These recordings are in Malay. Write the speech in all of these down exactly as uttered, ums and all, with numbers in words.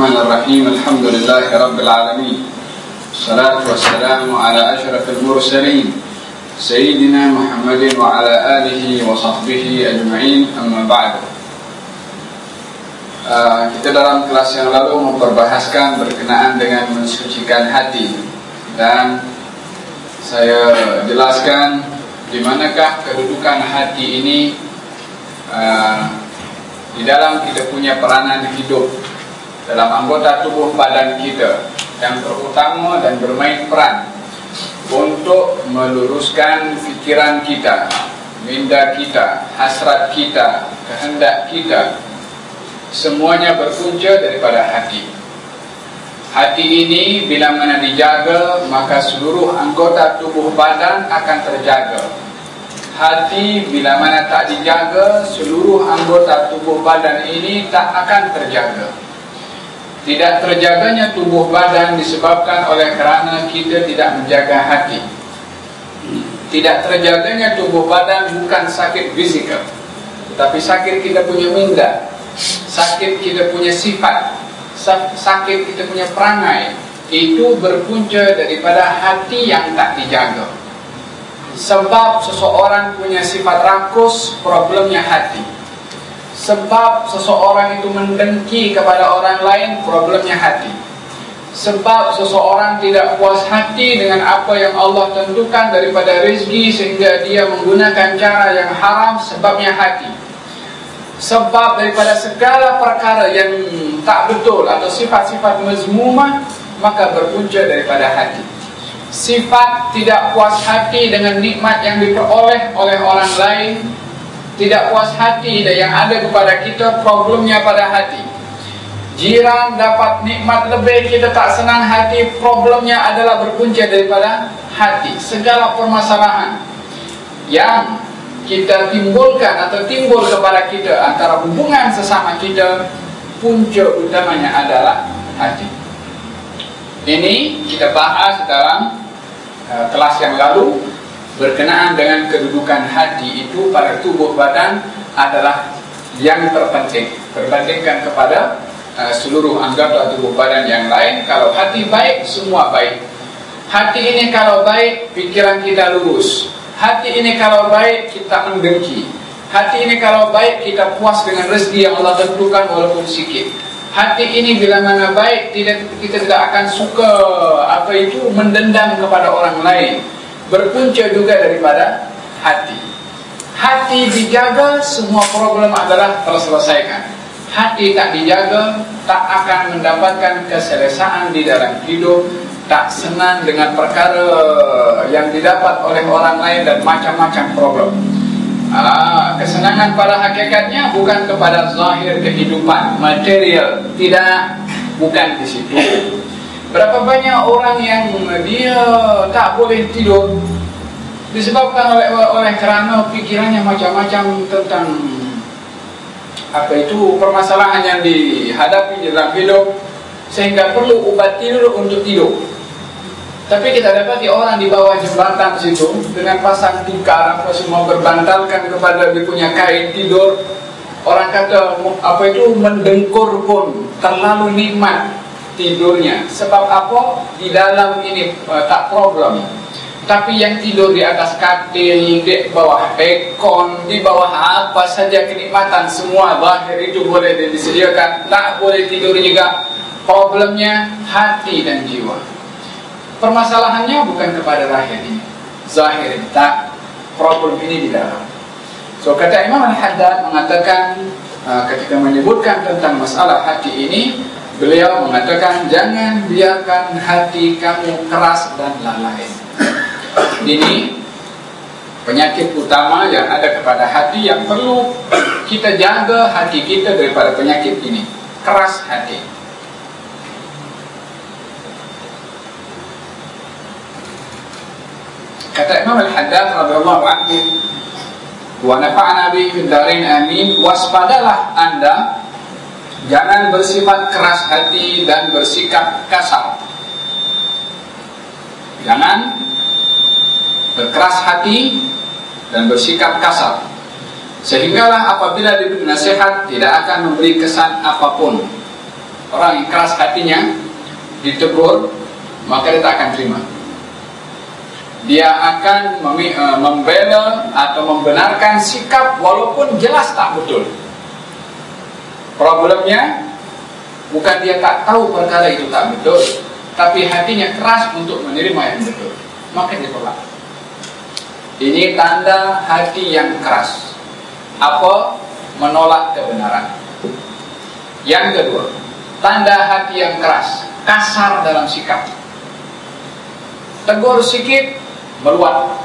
Bismillahirrahmanirrahim. Alhamdulillahirabbil alamin. Wassalatu wassalamu ala asyrafil mursalin Sayyidina Muhammadin wa ala alihi wa sahbihi ajma'in. Amma ba'du. uh, Kita dalam kelas yang lalu memperbahaskan berkenaan dengan mensucikan hati, dan saya jelaskan di manakah kedudukan hati ini uh, di dalam kita punya peranan hidup dalam anggota tubuh badan kita, yang terutama dan bermain peran untuk meluruskan fikiran kita, minda kita, hasrat kita, kehendak kita. Semuanya berpunca daripada hati. Hati ini bila mana dijaga, maka seluruh anggota tubuh badan akan terjaga. Hati bila mana tak dijaga, seluruh anggota tubuh badan ini tak akan terjaga. Tidak terjaganya tubuh badan disebabkan oleh kerana kita tidak menjaga hati. Tidak terjaganya tubuh badan bukan sakit fizikal, tetapi sakit kita punya minda, sakit kita punya sifat, sakit kita punya perangai. Itu berpunca daripada hati yang tak dijaga. Sebab seseorang punya sifat rakus, problemnya hati. Sebab seseorang itu mendengki kepada orang lain, problemnya hati. Sebab seseorang tidak puas hati dengan apa yang Allah tentukan daripada rezeki sehingga dia menggunakan cara yang haram, sebabnya hati. Sebab daripada segala perkara yang tak betul atau sifat-sifat mazmumah, maka berpunca daripada hati. Sifat tidak puas hati dengan nikmat yang diperoleh oleh orang lain, tidak puas hati yang ada kepada kita, problemnya pada hati. Jiran dapat nikmat lebih, kita tak senang hati, problemnya adalah berpunca daripada hati. Segala permasalahan yang kita timbulkan atau timbul kepada kita antara hubungan sesama kita, punca utamanya adalah hati. Ini kita bahas dalam uh, kelas yang lalu berkenaan dengan kedudukan hati itu pada tubuh badan adalah yang terpenting berbandingkan kepada uh, seluruh anggota tubuh badan yang lain. Kalau hati baik, semua baik. Hati ini kalau baik, pikiran kita lurus. Hati ini kalau baik, kita mendengki. Hati ini kalau baik, kita puas dengan rezeki yang Allah tentukan walaupun sikit. Hati ini bila mana baik, tidak, kita tidak akan suka apa itu mendendam kepada orang lain. Berpunca juga daripada hati. Hati dijaga, semua problem adalah terselesaikan. Hati tak dijaga, tak akan mendapatkan keselesaan di dalam hidup, tak senang dengan perkara yang didapat oleh orang lain dan macam-macam problem. Ah, kesenangan pada hakikatnya bukan kepada zahir kehidupan material, tidak, bukan di situ. Berapa banyak orang yang dia tak boleh tidur disebabkan oleh oleh kerana pikirannya macam-macam tentang apa itu permasalahan yang dihadapi dalam hidup, sehingga perlu ubat tidur untuk tidur. Tapi kita dapati orang di bawah jembatan situ dengan pasang tikar apa semua berbantalkan kepada dia punya kain tidur. Orang kata apa itu mendengkur pun terlalu nikmat tidurnya. Sebab apa? Di dalam ini uh, tak problem. Tapi yang tidur di atas katil, di bawah aircon, di bawah apa saja kenikmatan semua zahir itu boleh disediakan, tak boleh tidur juga. Problemnya hati dan jiwa. Permasalahannya bukan kepada zahir ini, zahir ini tak, problem ini di dalam. So kata Imam Al-Haddad mengatakan uh, ketika menyebutkan tentang masalah hati ini, beliau mengatakan jangan biarkan hati kamu keras dan lalai. Ini penyakit utama yang ada kepada hati yang perlu kita jaga hati kita daripada penyakit ini, keras hati. Kata Imam Al-Haddad radhiyallahu anhu, wa nafa'na bihi fid dharain amin, waspadalah Anda jangan bersifat keras hati dan bersikap kasar. Jangan berkeras hati dan bersikap kasar, sehinggalah apabila diberi nasihat tidak akan memberi kesan apapun. orang yang keras hatinya ditegur, maka dia tak akan terima. Dia akan membela atau membenarkan sikap walaupun jelas tak betul. Problemnya bukan dia tak tahu perkara itu tak betul, tapi hatinya keras untuk menerima yang betul, maka dia tolak. Ini tanda hati yang keras. Apa? Menolak kebenaran. Yang kedua, tanda hati yang keras, kasar dalam sikap. Tegur sikit, meluat.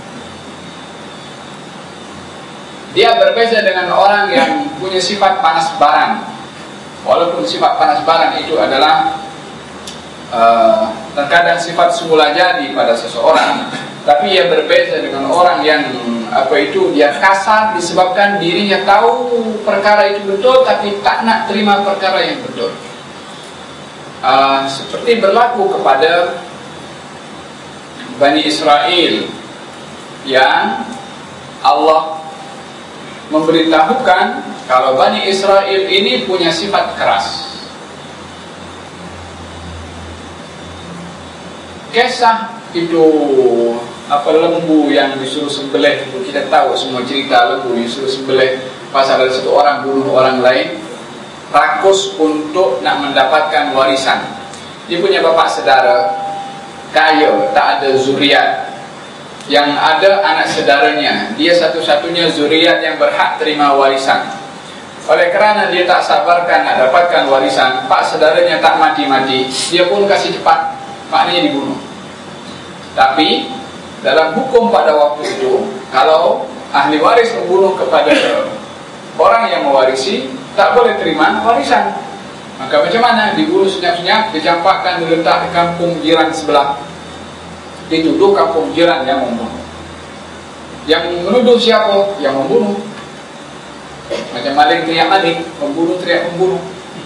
Dia berbeza dengan orang yang punya sifat panas baran. Walaupun sifat panas baran itu adalah uh, terkadang sifat semula jadi pada seseorang, tapi ia berbeza dengan orang yang apa itu dia kasar disebabkan dirinya tahu perkara itu betul tapi tak nak terima perkara yang betul. Uh, seperti berlaku kepada Bani Israel yang Allah memberitahukan kalau Bani Israel ini punya sifat keras. Kisah itu apa lembu yang disuruh sembelih itu kita tahu semua cerita lembu yang disuruh sembelih pasal ada satu orang bunuh orang lain, rakus untuk nak mendapatkan warisan. Dia punya bapak saudara kaya, tak ada zuriat. Yang ada anak saudaranya, dia satu-satunya zuriat yang berhak terima warisan. Oleh kerana dia tak sabarkan nak dapatkan warisan, pak saudaranya tak mati-mati, dia pun kasih cepat, maknanya dibunuh. Tapi dalam hukum pada waktu itu, kalau ahli waris membunuh kepada orang yang mewarisi, tak boleh terima warisan. Maka macam mana? Dibunuh senyap-senyap, dicampakkan, diletak di kampung jiran sebelah. Dituduh kampung jiran yang membunuh. Yang menuduh siapa? Yang membunuh. Macam maling teriak maling, pembunuh teriak pembunuh.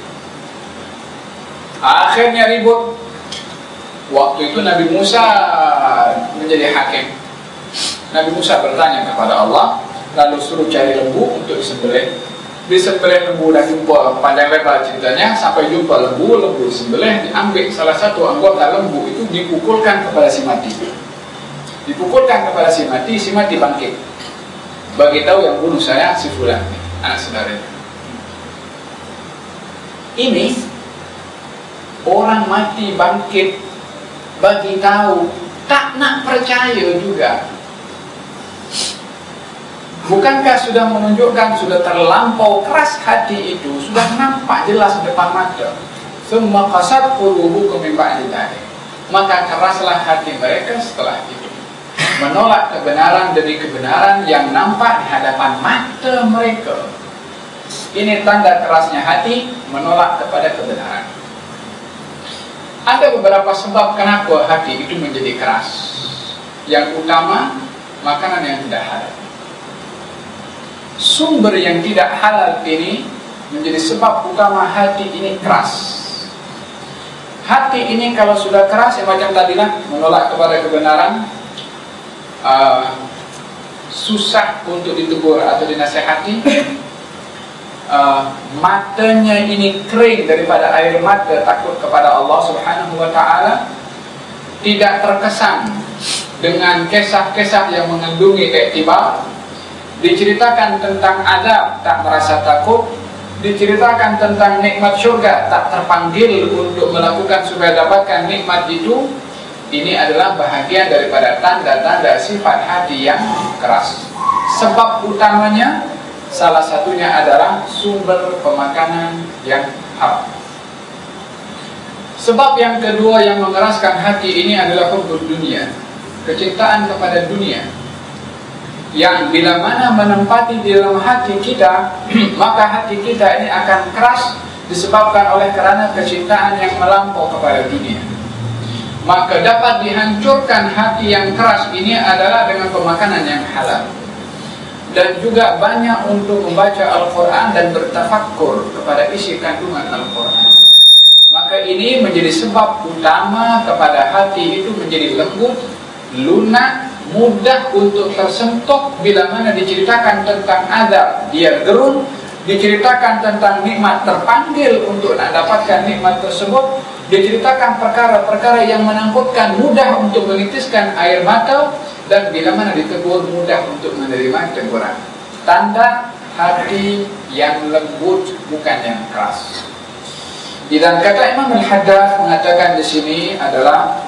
Akhirnya ribut. Waktu itu Nabi Musa menjadi hakim. Nabi Musa bertanya kepada Allah, lalu suruh cari lembu untuk disembelih. Disembelih lembu dan jumpa, panjang lebar ceritanya, sampai jumpa lembu, lembu disembelih, diambil salah satu anggota lembu itu dipukulkan kepada si mati. Dipukulkan kepada si mati, si mati bangkit. Bagi tahu yang bunuh saya si fulan, anak saudaranya. Ini orang mati bangkit, bagi tahu, tak nak percaya juga. Bukankah sudah menunjukkan sudah terlampau keras hati itu, sudah nampak jelas depan mata. Semua qasat qulubukum min ba'di dzalik. Maka keraslah hati mereka setelah itu, menolak kebenaran demi kebenaran yang nampak di hadapan mata mereka. Ini tanda kerasnya hati, menolak kepada kebenaran. Ada beberapa sebab kenapa hati itu menjadi keras. Yang utama, makanan yang tidak halal. Sumber yang tidak halal ini menjadi sebab utama hati ini keras. Hati ini kalau sudah keras, yang macam tadilah, menolak kepada kebenaran, uh, susah untuk ditegur atau dinasihati, uh, matanya ini kering daripada air mata takut kepada Allah Subhanahu wa ta'ala, tidak terkesan dengan kisah-kisah yang mengandungi iktibar. Diceritakan tentang adab, tak merasa takut. Diceritakan tentang nikmat syurga, tak terpanggil untuk melakukan supaya dapatkan nikmat itu. Ini adalah bahagian daripada tanda-tanda sifat hati yang keras. Sebab utamanya, salah satunya adalah sumber pemakanan yang haram. Sebab yang kedua yang mengeraskan hati ini adalah hubbud dunia, kecintaan kepada dunia, yang bila mana menempati di dalam hati kita, maka hati kita ini akan keras disebabkan oleh kerana kecintaan yang melampau kepada dunia. Maka dapat dihancurkan hati yang keras ini adalah dengan pemakanan yang halal. Dan juga banyak untuk membaca Al-Quran dan bertafakkur kepada isi kandungan Al-Quran. Maka ini menjadi sebab utama kepada hati itu menjadi lembut, lunak, mudah untuk tersentuh bila mana diceritakan tentang adab, dia gerun. diceritakan tentang nikmat, terpanggil untuk nak dapatkan nikmat tersebut, diceritakan perkara-perkara yang menakutkan, mudah untuk menitiskan air mata, dan bila mana ditegur mudah untuk menerima teguran. Tanda hati yang lembut, bukan yang keras. Dan kata Imam Al-Haddad mengatakan di sini adalah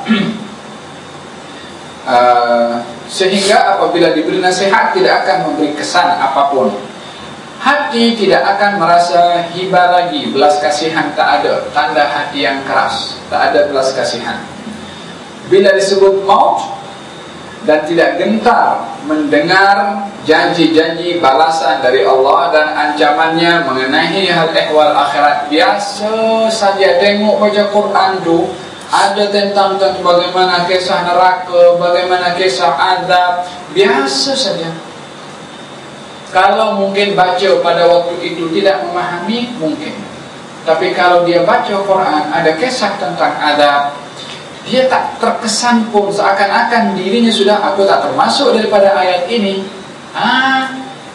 uh, sehingga apabila diberi nasihat tidak akan memberi kesan apapun. Hati tidak akan merasa hibah lagi, belas kasihan tak ada. Tanda hati yang keras, tak ada belas kasihan. Bila disebut maut dan tidak gentar mendengar janji-janji balasan dari Allah dan ancamannya mengenai hal ehwal akhirat. Biasa saja tengok baca Quran tu ada tentang, tentang bagaimana kisah neraka, bagaimana kisah azab, biasa saja. Kalau mungkin baca pada waktu itu tidak memahami, mungkin. Tapi kalau dia baca Quran, ada kisah tentang azab, dia tak terkesan pun, seakan-akan dirinya sudah, aku tak termasuk daripada ayat ini. Ah,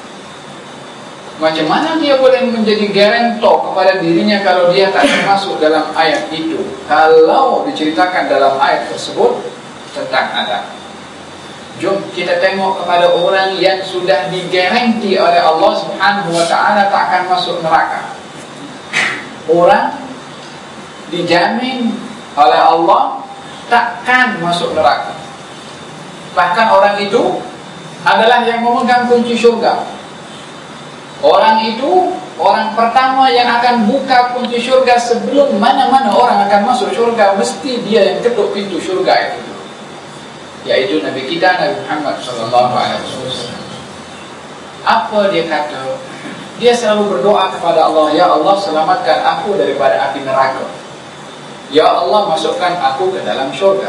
macam mana dia boleh menjadi garantor kepada dirinya kalau dia tak termasuk dalam ayat itu, kalau diceritakan dalam ayat tersebut tentang azab? Jom kita tengok kepada orang yang sudah digaranti oleh Allah Subhanahu wa taala tak akan masuk neraka. Orang dijamin oleh Allah takkan masuk neraka. Bahkan orang itu adalah yang memegang kunci syurga. Orang itu orang pertama yang akan buka kunci syurga. Sebelum mana-mana orang akan masuk syurga, mesti dia yang ketuk pintu syurga itu, yaitu Nabi kita, Nabi Muhammad sallallahu alaihi wasallam. Apa dia kata? Dia selalu berdoa kepada Allah, ya Allah selamatkan aku daripada api neraka, ya Allah masukkan aku ke dalam syurga.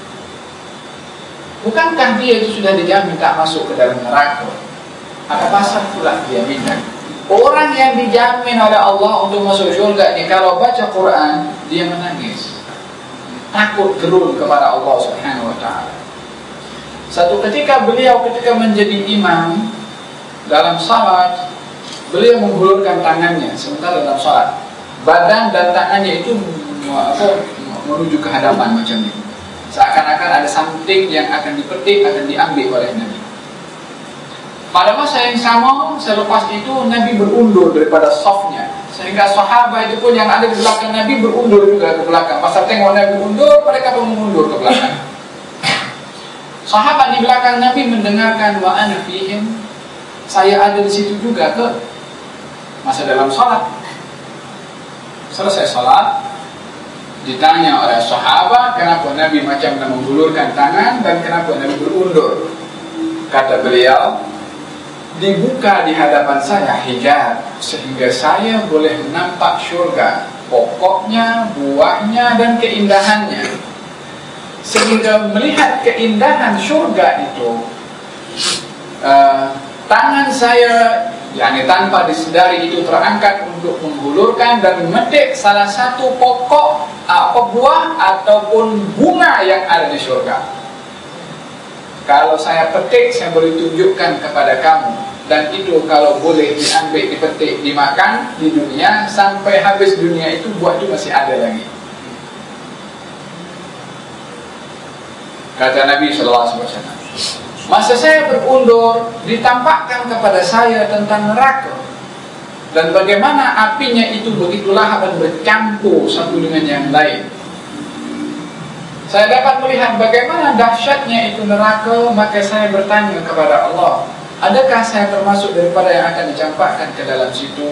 Bukankah dia itu sudah dijamin tak masuk ke dalam neraka? Ada pasal pula dia minta. Orang yang dijamin oleh Allah untuk masuk syurga ni, kalau baca Quran dia menangis, takut gerun kepada Allah Subhanahu wa taala. Satu ketika beliau ketika menjadi imam dalam salat, beliau menghulurkan tangannya sementara dalam salat. Badan dan tangannya itu apa, menuju ke hadapan macam ni, seakan-akan ada something yang akan dipetik, akan diambil oleh Nabi. Pada masa yang sama, selepas itu Nabi berundur daripada safnya, sehingga sahabat itu pun yang ada di belakang Nabi berundur juga ke belakang. Pasal tengok Nabi undur, mereka pun mengundur ke belakang. Sahabat di belakang Nabi mendengarkan wa ana fihim, saya ada di situ juga ke, masa dalam salat. Selesai salat, ditanya oleh sahabat kenapa Nabi macam menghulurkan tangan dan kenapa Nabi berundur. Kata beliau, dibuka di hadapan saya hijab sehingga saya boleh nampak syurga, pokoknya, buahnya dan keindahannya. Sehingga melihat keindahan syurga itu, uh, tangan saya yakni tanpa disedari itu terangkat untuk menghulurkan dan memetik salah satu pokok apa buah ataupun bunga yang ada di syurga. Kalau saya petik, saya boleh tunjukkan kepada kamu, dan itu kalau boleh diambil, dipetik, dimakan di dunia sampai habis dunia itu, buah itu masih ada lagi. Kata Nabi sallallahu alaihi wasallam, masa saya berundur, ditampakkan kepada saya tentang neraka dan bagaimana apinya itu begitu lahap dan bercampur satu dengan yang lain. Saya dapat melihat bagaimana dahsyatnya itu neraka. Maka saya bertanya kepada Allah, adakah saya termasuk daripada yang akan dicampakkan ke dalam situ?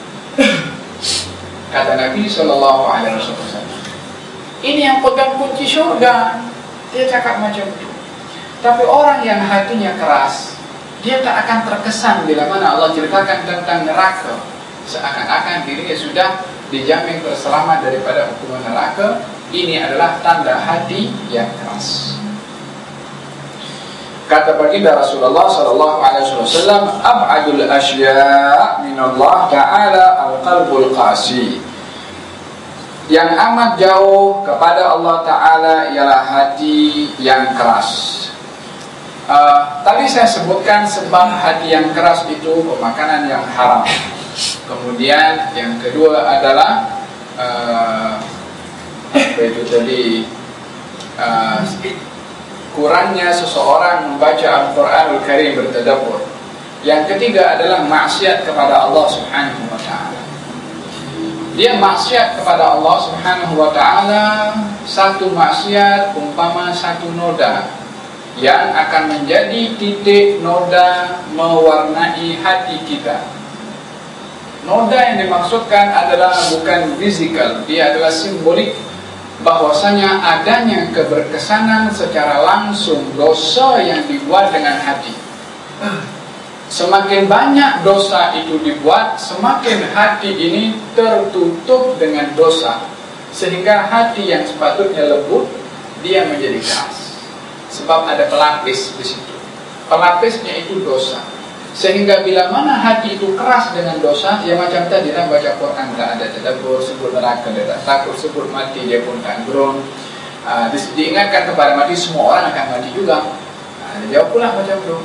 Kata Nabi sallallahu alaihi wasallam, ini yang pegang kunci syurga. Dia cakap macam itu. Tapi orang yang hatinya keras, dia tak akan terkesan bila mana Allah ceritakan tentang neraka, seakan-akan dirinya sudah dijamin berselamat daripada hukuman neraka. Ini adalah tanda hati yang keras. Kata baginda Rasulullah sallallahu alaihi wasallam, ab'adul asya' min Allah ta'ala al-qalbul qasi. Yang amat jauh kepada Allah Ta'ala ialah hati yang keras. uh, Tadi saya sebutkan sebab hati yang keras itu pemakanan yang haram. Kemudian yang kedua adalah uh, apa itu tadi, uh, kurangnya seseorang membaca Al-Quranul Karim bertadabbur. Yang ketiga adalah maksiat kepada Allah Subhanahu wa ta'ala. Dia maksiat kepada Allah Subhanahu wa ta'ala, satu maksiat umpama satu noda yang akan menjadi titik noda mewarnai hati kita. Noda yang dimaksudkan adalah bukan fisikal, dia adalah simbolik bahwasanya adanya keberkesanan secara langsung dosa yang dibuat dengan hati. Semakin banyak dosa itu dibuat, semakin hati ini tertutup dengan dosa, sehingga hati yang sepatutnya lembut dia menjadi keras. Sebab ada pelapis di situ. Pelapisnya itu dosa. Sehingga bila mana hati itu keras dengan dosa, ya macam tadi lah baca Quran tak ada tadabbur, sebut neraka dia tak takut, sebut mati dia pun tak gerung. Uh, di, diingatkan kepada mati, semua orang akan mati juga. Uh, dia jawab pula macam tu.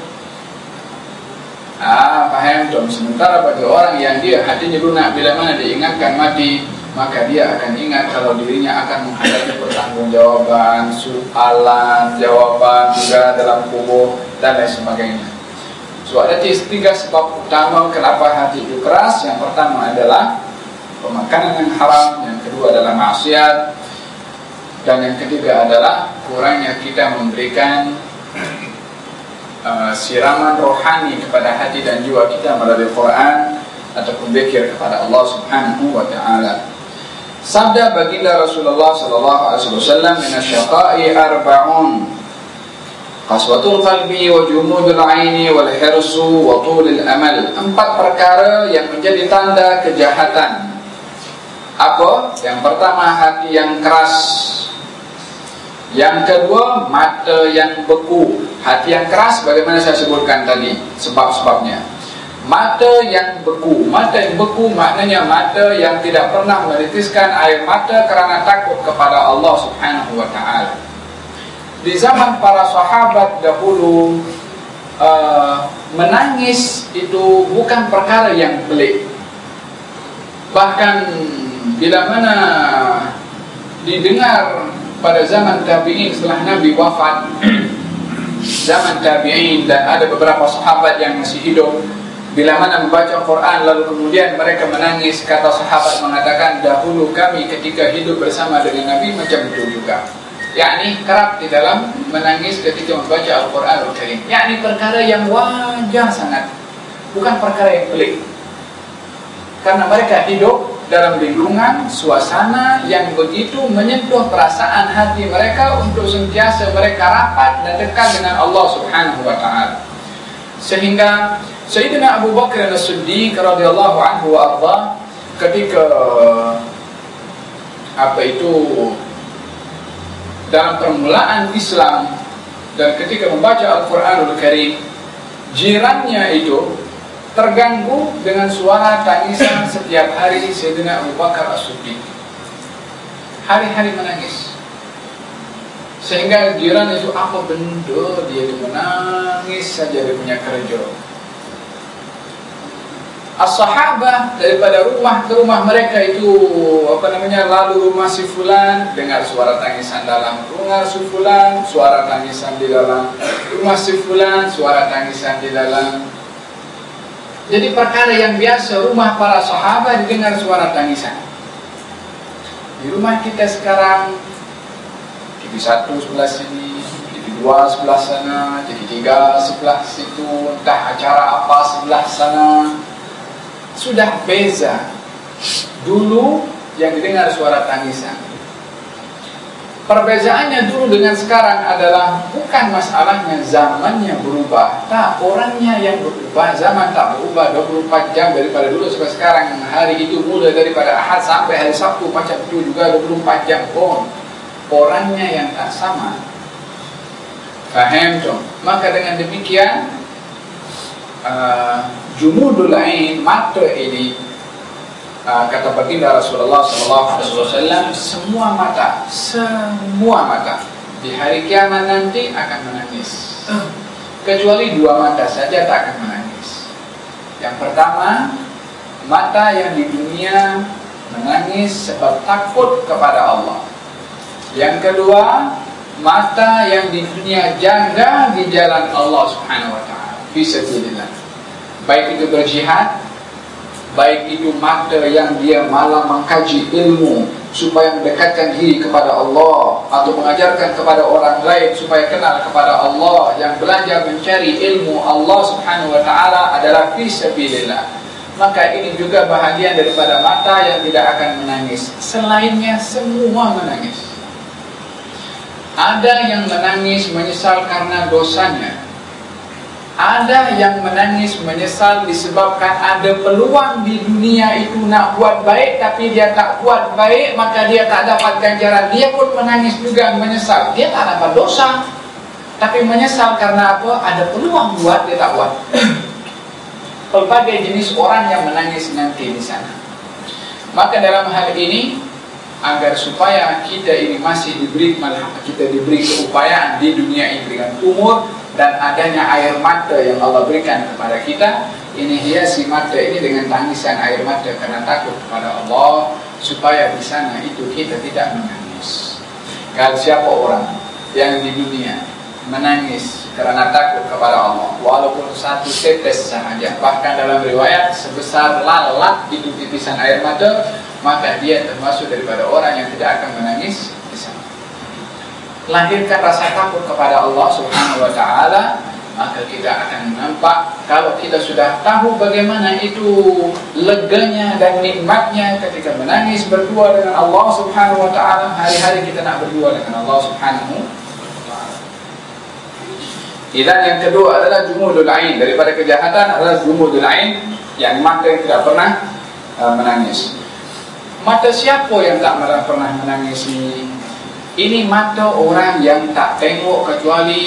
Ah, paham tu. Sementara bagi orang yang dia hatinya lunak, bila mana diingatkan mati, maka dia akan ingat kalau dirinya akan menghadapi pertanggungjawaban, soalan, jawaban juga dalam kubur dan lain sebagainya. So ada tiga sebab utama kenapa hati itu keras. Yang pertama adalah pemakanan yang haram, yang kedua adalah maksiat, dan yang ketiga adalah kurangnya kita memberikan Uh, siraman rohani kepada hati dan jiwa kita melalui Quran ataupun zikir kepada Allah Subhanahu wa ta'ala. Sabda baginda Rasulullah sallallahu alaihi wasallam, "Minasyaqa'i arba'un, qaswatul qalbi wa jumudul 'aini wal hirsu wa tulul amal." Empat perkara yang menjadi tanda kejahatan. Apa? Yang pertama, hati yang keras. Yang kedua, mata yang beku. Hati yang keras, bagaimana saya sebutkan tadi sebab-sebabnya. Mata yang beku. Mata yang beku maknanya mata yang tidak pernah menitiskan air mata kerana takut kepada Allah Subhanahu wa ta'ala. Di zaman para sahabat dahulu, uh, menangis itu bukan perkara yang pelik. Bahkan bila mana didengar pada zaman tabi'in setelah Nabi wafat, zaman tabi'in, dan ada beberapa sahabat yang masih hidup, bila mana membaca Quran lalu kemudian mereka menangis, kata sahabat mengatakan, dahulu kami ketika hidup bersama dengan Nabi macam itu juga. Yakni kerap di dalam menangis ketika membaca Al-Quran Al-Karim. Yakni perkara yang wajar sangat, bukan perkara yang pelik. Karena mereka hidup dalam lingkungan, suasana yang begitu menyentuh perasaan hati mereka untuk sentiasa mereka rapat dan dekat dengan Allah Subhanahu wa ta'ala. Sehingga Sayyidina Abu Bakar As-Siddiq radhiyallahu anhu wa arda, ketika apa itu dalam permulaan Islam dan ketika membaca Al-Quranul Karim, jirannya itu terganggu dengan suara tangisan setiap hari Sayyidina Abu Bakar As-Siddiq. Hari-hari menangis. Sehingga jiran itu, apa benda dia itu menangis saja dia punya kerja. As-sahabah daripada rumah ke rumah mereka itu, apa namanya, lalu rumah si fulan, dengar suara tangisan dalam rumah si fulan, suara tangisan di dalam rumah si fulan, suara tangisan di dalam. Jadi perkara yang biasa, rumah para sahabat didengar suara tangisan. Di rumah kita sekarang, T V satu sebelah sini, T V dua sebelah sana, T V tiga sebelah situ, entah acara apa sebelah sana, sudah beza. Dulu yang didengar suara tangisan. Perbezaannya dulu dengan sekarang adalah bukan masalahnya zamannya berubah, tak, orangnya yang berubah. Zaman tak berubah dua puluh empat jam daripada dulu sampai sekarang. Hari itu mulai daripada Ahad sampai hari Sabtu macam itu juga dua puluh empat jam pun. Orangnya yang tak sama. Faham tu? Maka dengan demikian, uh, jumudul ain, mata ini, Uh, kata baginda Rasulullah sallallahu alaihi wasallam, semua mata, semua mata di hari kiamat nanti akan menangis, kecuali dua mata saja tak akan menangis. Yang pertama, Mata yang di dunia menangis sebab takut kepada Allah. Yang kedua, mata yang di dunia jaga di jalan Allah Subhanahu wa taala, fi sabilillah. Baik itu berjihad, baik itu mata yang dia malah mengkaji ilmu supaya mendekatkan diri kepada Allah, atau mengajarkan kepada orang lain supaya kenal kepada Allah, yang belajar mencari ilmu Allah Subhanahu wa taala adalah fi sabilillah. Maka ini juga bahagian daripada mata yang tidak akan menangis. Selainnya semua menangis. Ada yang menangis menyesal karena dosanya. Ada yang menangis menyesal disebabkan ada peluang di dunia itu nak buat baik, tapi dia tak buat baik, maka dia tak dapat ganjaran. Dia pun menangis juga, menyesal. Dia tak dapat dosa, tapi menyesal karena apa? Ada peluang buat, dia tak buat. Pelbagai jenis orang yang menangis nanti di sana. Maka dalam hal ini, agar supaya kita ini masih diberi kita diberi keupayaan di dunia ini dengan umur dan adanya air mata yang Allah berikan kepada kita, ini hiasi mata ini dengan tangisan air mata karena takut kepada Allah, supaya di sana itu kita tidak menangis. Kalau siapa orang yang di dunia menangis karena takut kepada Allah, walaupun satu tetes sahaja, bahkan dalam riwayat sebesar lalat itu titisan air mata, maka dia termasuk daripada orang yang tidak akan menangis di sana. Lahirkan rasa takut kepada Allah Subhanahu wa taala, maka kita akan nampak, kalau kita sudah tahu bagaimana itu leganya dan nikmatnya ketika menangis berdua dengan Allah Subhanahu wa taala. Hari-hari kita nak berdua dengan Allah Subhanahu wa taala. Dan yang kedua adalah jumudul ain. Daripada kejahatan adalah jumudul ain, yang mata yang tidak pernah uh, menangis. Mata siapa yang tak pernah menangis ini? Ini mata orang yang tak tengok kecuali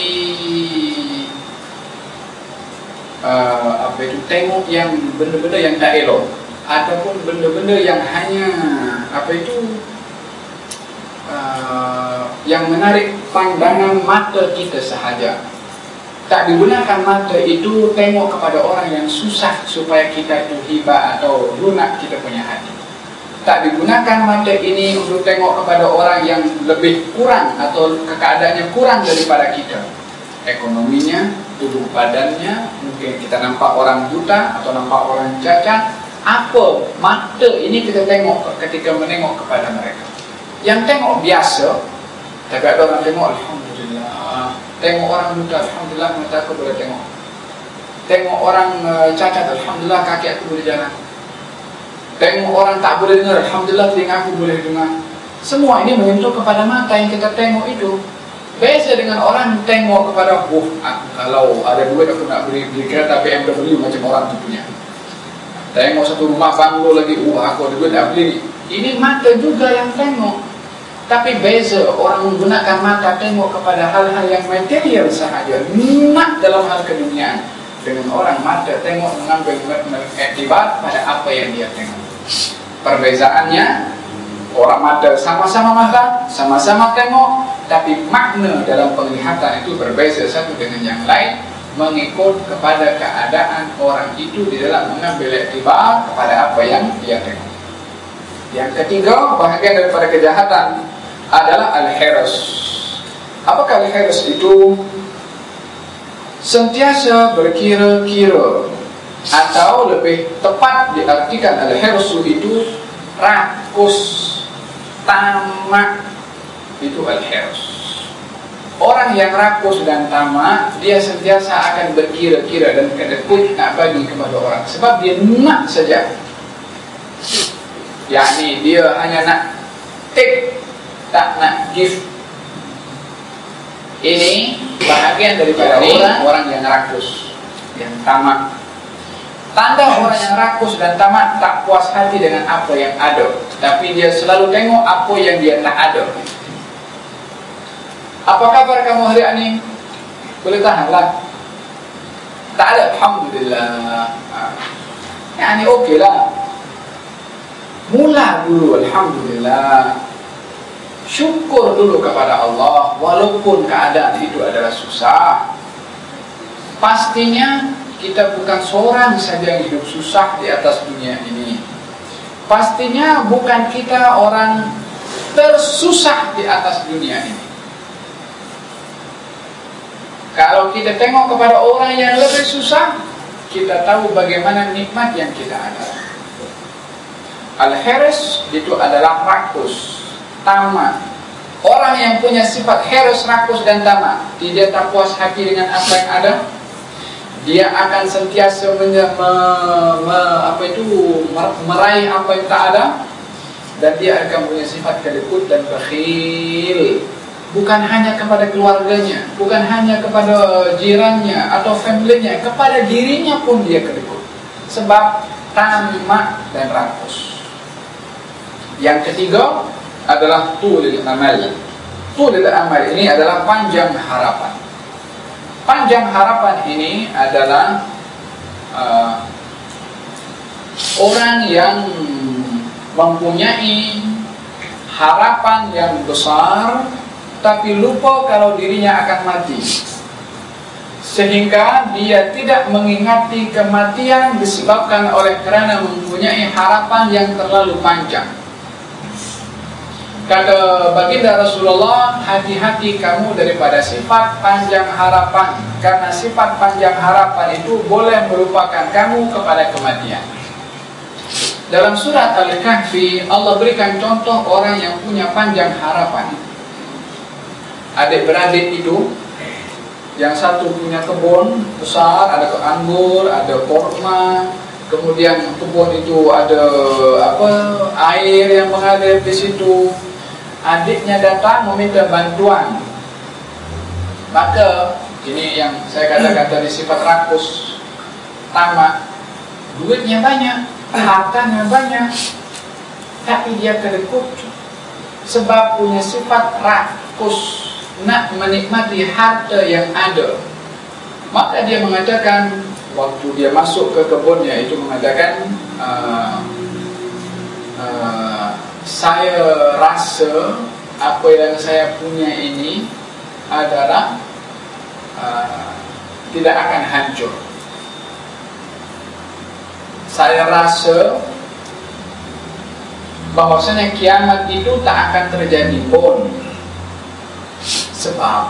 uh, apa itu, tengok yang benda-benda yang tak elok, ataupun benda-benda yang hanya apa itu uh, yang menarik pandangan mata kita sahaja. Tak digunakan mata itu tengok kepada orang yang susah supaya kita itu hibah atau lunak kita punya hati. Tak digunakan mata ini untuk tengok kepada orang yang lebih kurang atau keadaannya kurang daripada kita, ekonominya, tubuh badannya, mungkin kita nampak orang buta atau nampak orang cacat. Apa mata ini kita tengok ketika menengok kepada mereka? Yang tengok biasa, tapi ada orang tengok alhamdulillah. Tengok orang buta, alhamdulillah mata aku boleh tengok. Tengok orang cacat, alhamdulillah kaki aku boleh jalan. Tengok orang tak boleh dengar, alhamdulillah telinga aku boleh dengar. Semua ini menyentuh kepada mata yang kita tengok itu. Beza dengan orang tengok kepada, oh, aku, kalau ada duit aku nak beli, beli kereta B M W macam orang tu punya. Tengok satu rumah banglo lagi, oh, aku ada duit nak beli. Ini mata juga yang tengok. Tapi beza orang menggunakan mata tengok kepada hal-hal yang material sahaja, nak dalam hal keduniaan, dengan orang mata tengok mengambil iktibar pada apa yang dia tengok. Perbezaannya, orang mata sama-sama mata, sama-sama tengok, tapi makna dalam penglihatan itu berbeza satu dengan yang lain, mengikut kepada keadaan orang itu di dalam mengambil iktibar kepada apa yang dia tengok. Yang ketiga, bahagian daripada kejahatan adalah al-hirs. Apakah al-hirs itu? Sentiasa berkira-kira, atau lebih tepat diartikan al-hirsu itu rakus, tamak, itu al-hirs. Orang yang rakus dan tamak, dia sentiasa akan berkira-kira dan kedekut nak bagi kepada orang, sebab dia nak saja. Yakni dia hanya nak take, tak nak give. Ini bahagian daripada orang, orang yang rakus, yang tamak. Tanda orang yang rakus dan tamak, tak puas hati dengan apa yang ada, tapi dia selalu tengok apa yang dia tak ada. Apa kabar kamu hari ini? Boleh tahanlah. Tak ada, alhamdulillah. Ya, ini okey lah. Mula dulu, alhamdulillah. Syukur dulu kepada Allah, walaupun keadaan itu adalah susah. Pastinya kita bukan seorang saja yang hidup susah di atas dunia ini. Pastinya bukan kita orang tersusah di atas dunia ini. Kalau kita tengok kepada orang yang lebih susah, kita tahu bagaimana nikmat yang kita ada. Al-hirs itu adalah rakus, tamak. Orang yang punya sifat hirs, rakus dan tamak, tidak tak puas hati dengan apa yang ada, dia akan sentiasa menye, me, me, apa itu, meraih apa yang tak ada, dan dia akan punya sifat kedekut dan bakhil. Bukan hanya kepada keluarganya, bukan hanya kepada jirannya atau familynya, kepada dirinya pun dia kedekut. Sebab tamak dan rakus. Yang ketiga adalah tulil amal. Tulil amal ini adalah panjang harapan. Panjang harapan ini adalah uh, orang yang mempunyai harapan yang besar, tapi lupa kalau dirinya akan mati, sehingga dia tidak mengingati kematian disebabkan oleh kerana mempunyai harapan yang terlalu panjang. Kata baginda Rasulullah, hati-hati kamu daripada sifat panjang harapan, karena sifat panjang harapan itu boleh merupakan kamu kepada kematian. Dalam surat Al-Kahfi, Allah berikan contoh orang yang punya panjang harapan. Adik-beradik itu, yang satu punya kebun besar, ada anggur, ada kurma, kemudian kebun itu ada apa air yang mengalir di situ. Adiknya datang meminta bantuan. Maka ini yang saya kata-kata di sifat rakus, tamak. Duitnya banyak, hartanya banyak, tapi dia kedekut sebab punya sifat rakus, nak menikmati harta yang ada. Maka dia mengatakan, waktu dia masuk ke kebunnya itu mengatakan, uh, uh, saya rasa apa yang saya punya ini adalah uh, tidak akan hancur. Saya rasa bahwasanya kiamat itu tak akan terjadi pun, sebab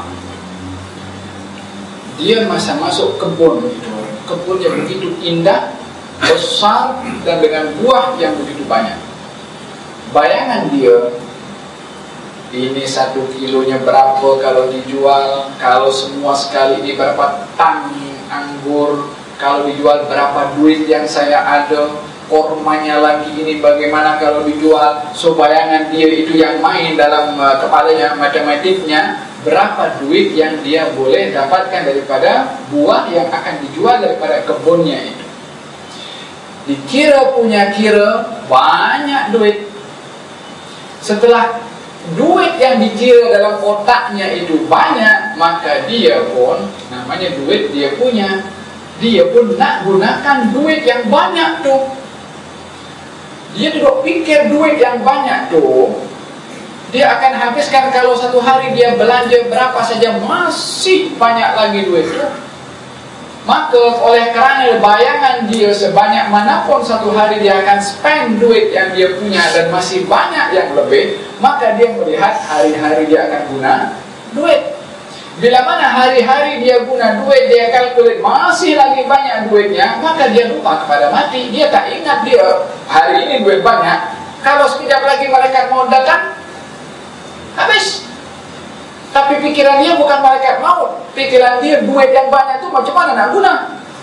dia masa masuk kebun itu, kebun yang begitu indah, besar, dan dengan buah yang begitu banyak. Bayangan dia, ini satu kilonya berapa kalau dijual, kalau semua sekali ini berapa tang anggur, kalau dijual berapa duit yang saya ada, kormanya lagi ini bagaimana kalau dijual. So bayangan dia itu yang main dalam uh, kepalanya, matematiknya, berapa duit yang dia boleh dapatkan daripada buah yang akan dijual daripada kebunnya itu. Dikira punya kira banyak duit. Setelah duit yang dikira dalam otaknya itu banyak, maka dia pun, namanya duit dia punya, dia pun nak gunakan duit yang banyak tuh. Dia tidak pikir duit yang banyak tuh dia akan habiskan kalau satu hari dia belanja berapa saja, masih banyak lagi duit tuh. Maka oleh kerana bayangan dia sebanyak manapun satu hari dia akan spend duit yang dia punya dan masih banyak yang lebih, maka dia melihat hari-hari dia akan guna duit. Bila mana hari-hari dia guna duit, dia kalkulit masih lagi banyak duitnya, maka dia lupa kepada mati. Dia tak ingat dia hari ini duit banyak, kalau sekejap lagi malaikat maut datang, habis. Tapi pikiran dia bukan malaikat maut, pikiran dia duit yang banyak itu macam mana nak guna.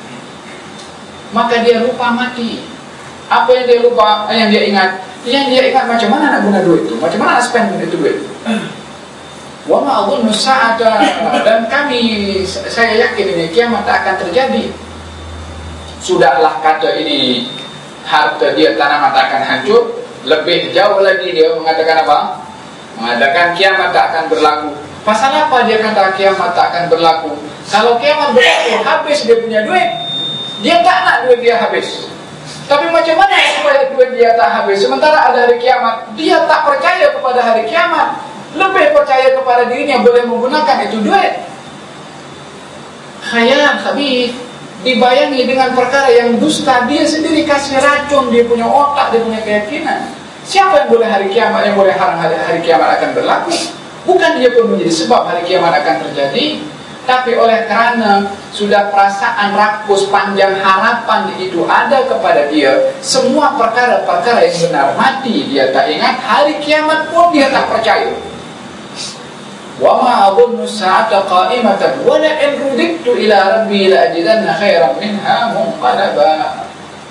Maka dia lupa mati. Apa yang dia lupa, yang dia ingat, yang dia ingat macam mana nak guna duit itu, macam mana nak spend itu duit. Wa ma adunnu sa'ata, dan kami, saya yakin ini kiamat tak akan terjadi. Sudahlah kata ini harta dia tanah tak akan hancur. Lebih jauh lagi dia mengatakan apa? Mengatakan kiamat tak akan berlaku. Pasal apa dia kata kiamat tak akan berlaku? Kalau kiamat berlaku, habis dia punya duit, dia tak nak duit dia habis. Tapi macam mana supaya duit dia tak habis? Sementara ada hari kiamat, dia tak percaya kepada hari kiamat, lebih percaya kepada dirinya boleh menggunakan itu duit. Khayal, khabith. dibayangi dengan perkara yang dusta, dia sendiri kasih racun, dia punya otak, dia punya keyakinan. Siapa yang boleh hari kiamat, yang boleh halang hari, hari kiamat akan berlaku? Bukan dia pun menjadi sebab hari kiamat akan terjadi, tapi oleh kerana sudah perasaan rakus panjang harapan itu ada kepada dia, semua perkara-perkara yang benar mati dia tak ingat, hari kiamat pun dia tak percaya. Wa ma adunnu as-sa'ata qa'imatan wa la in rudidtu ila rabbi la ajidanna khairan minha munqalaba.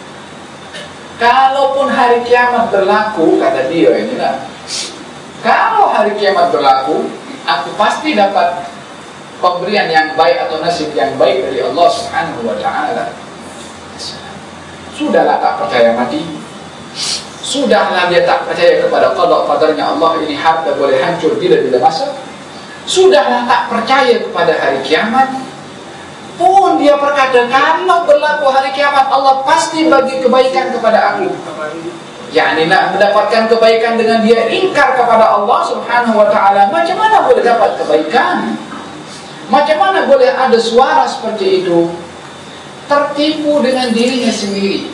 Kalaupun hari kiamat berlaku, kata dia inilah, kalau hari kiamat berlaku, aku pasti dapat pemberian yang baik atau nasib yang baik dari Allah Subhanahu wa ta'ala. Sudahlah tak percaya mati, sudahlah dia tak percaya kepada qada qadarnya Allah, ini harta boleh hancur bila-bila masa, sudahlah tak percaya kepada hari kiamat, pun dia berkata kalau berlaku hari kiamat Allah pasti bagi kebaikan kepada aku. yakni nak mendapatkan kebaikan dengan dia ingkar kepada Allah Subhanahu wa ta'ala. Macam mana boleh dapat kebaikan? Macam mana boleh ada suara seperti itu? Tertipu dengan dirinya sendiri.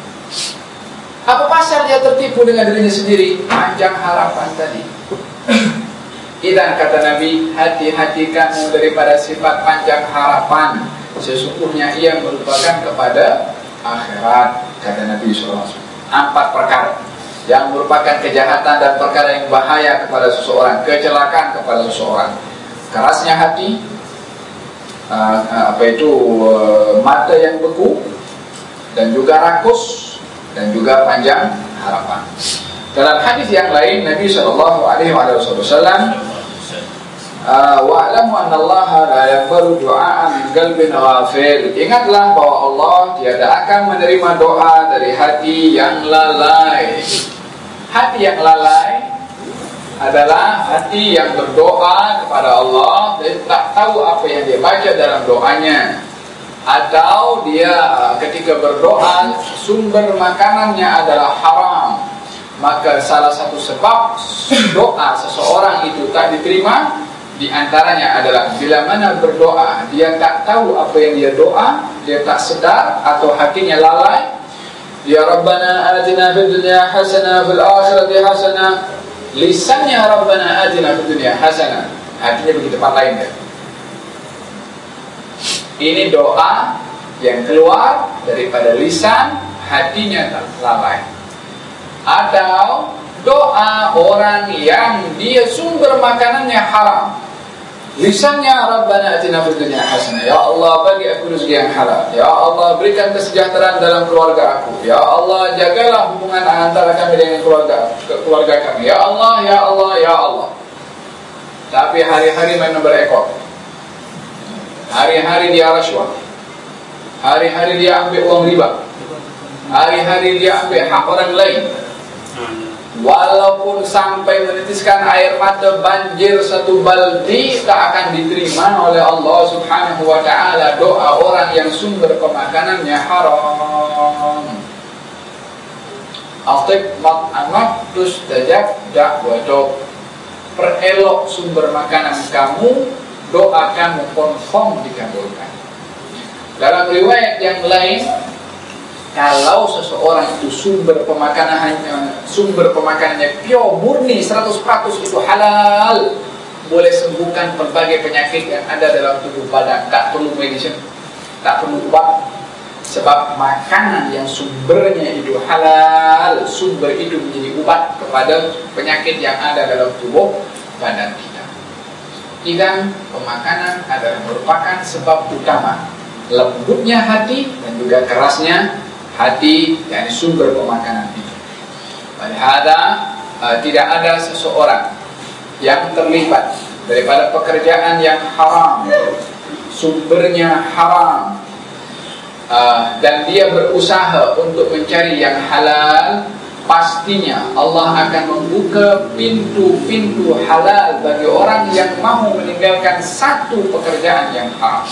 Apa pasal dia tertipu dengan dirinya sendiri? Panjang harapan tadi. Idan kata Nabi, hati-hati kamu daripada sifat panjang harapan, sesungguhnya ia merupakan kepada akhirat. Kata Nabi shallallahu alaihi wasallam. Empat perkara yang merupakan kejahatan dan perkara yang bahaya kepada seseorang, kecelakaan kepada seseorang: kerasnya hati, uh, apa itu uh, mata yang beku, dan juga rakus, dan juga panjang harapan. Dalam hadis yang lain Nabi shallallahu alaihi wasallam, wa'lamu anna Allah la yaqbalu du'aan min qalbin ghafil. Ingatlah bahwa Allah tiada akan menerima doa dari hati yang lalai. Hati yang lalai adalah hati yang berdoa kepada Allah dan tak tahu apa yang dia baca dalam doanya, atau dia ketika berdoa sumber makanannya adalah haram. Maka salah satu sebab doa seseorang itu tak diterima di antaranya adalah bila mana berdoa dia tak tahu apa yang dia doa, dia tak sedar atau hatinya lalai. Ya Rabbana atina fid dunya hasanah fil akhirati hasanah, lisannya Rabbana atina fid dunya hasanah, hatinya begitu tempat lain kan? Ini doa yang keluar daripada lisan, hatinya tak lalai. Atau doa orang yang dia sumber makanannya haram, lisannya Rabbana atina fid dunya hasanah, ya Allah bagi aku rezeki yang halal, ya Allah berikan kesejahteraan dalam keluarga aku, ya Allah jagalah hubungan antara kami dengan keluarga keluarga kami, ya Allah ya Allah ya Allah. Tapi hari-hari main nomor ekor, hari-hari dia rasuah, hari-hari dia ambil uang riba, hari-hari dia ambil hak orang lain. Walaupun sampai menitiskan air mata banjir satu baldi, tak akan diterima oleh Allah Subhanahu wa ta'ala doa orang yang sumber pemakanannya haram. Atib mat'amak tustajab da'watuk. Perelok sumber makanan kamu, doa kamu confirm dikabulkan. Dalam riwayat yang lain, kalau seseorang itu sumber pemakanannya sumber pemakanannya pure murni seratus peratus itu halal, boleh sembuhkan berbagai penyakit yang ada dalam tubuh badan, tak perlu medicine, tak perlu ubat. Sebab makanan yang sumbernya itu halal, sumber itu menjadi ubat kepada penyakit yang ada dalam tubuh badan kita. Dan pemakanan adalah merupakan sebab utama lembutnya hati dan juga kerasnya hati, yakni sumber pemakanan itu. Padahal uh, tidak ada seseorang yang terlibat daripada pekerjaan yang haram, sumbernya haram, uh, dan dia berusaha untuk mencari yang halal, pastinya Allah akan membuka pintu-pintu halal bagi orang yang mahu meninggalkan satu pekerjaan yang haram.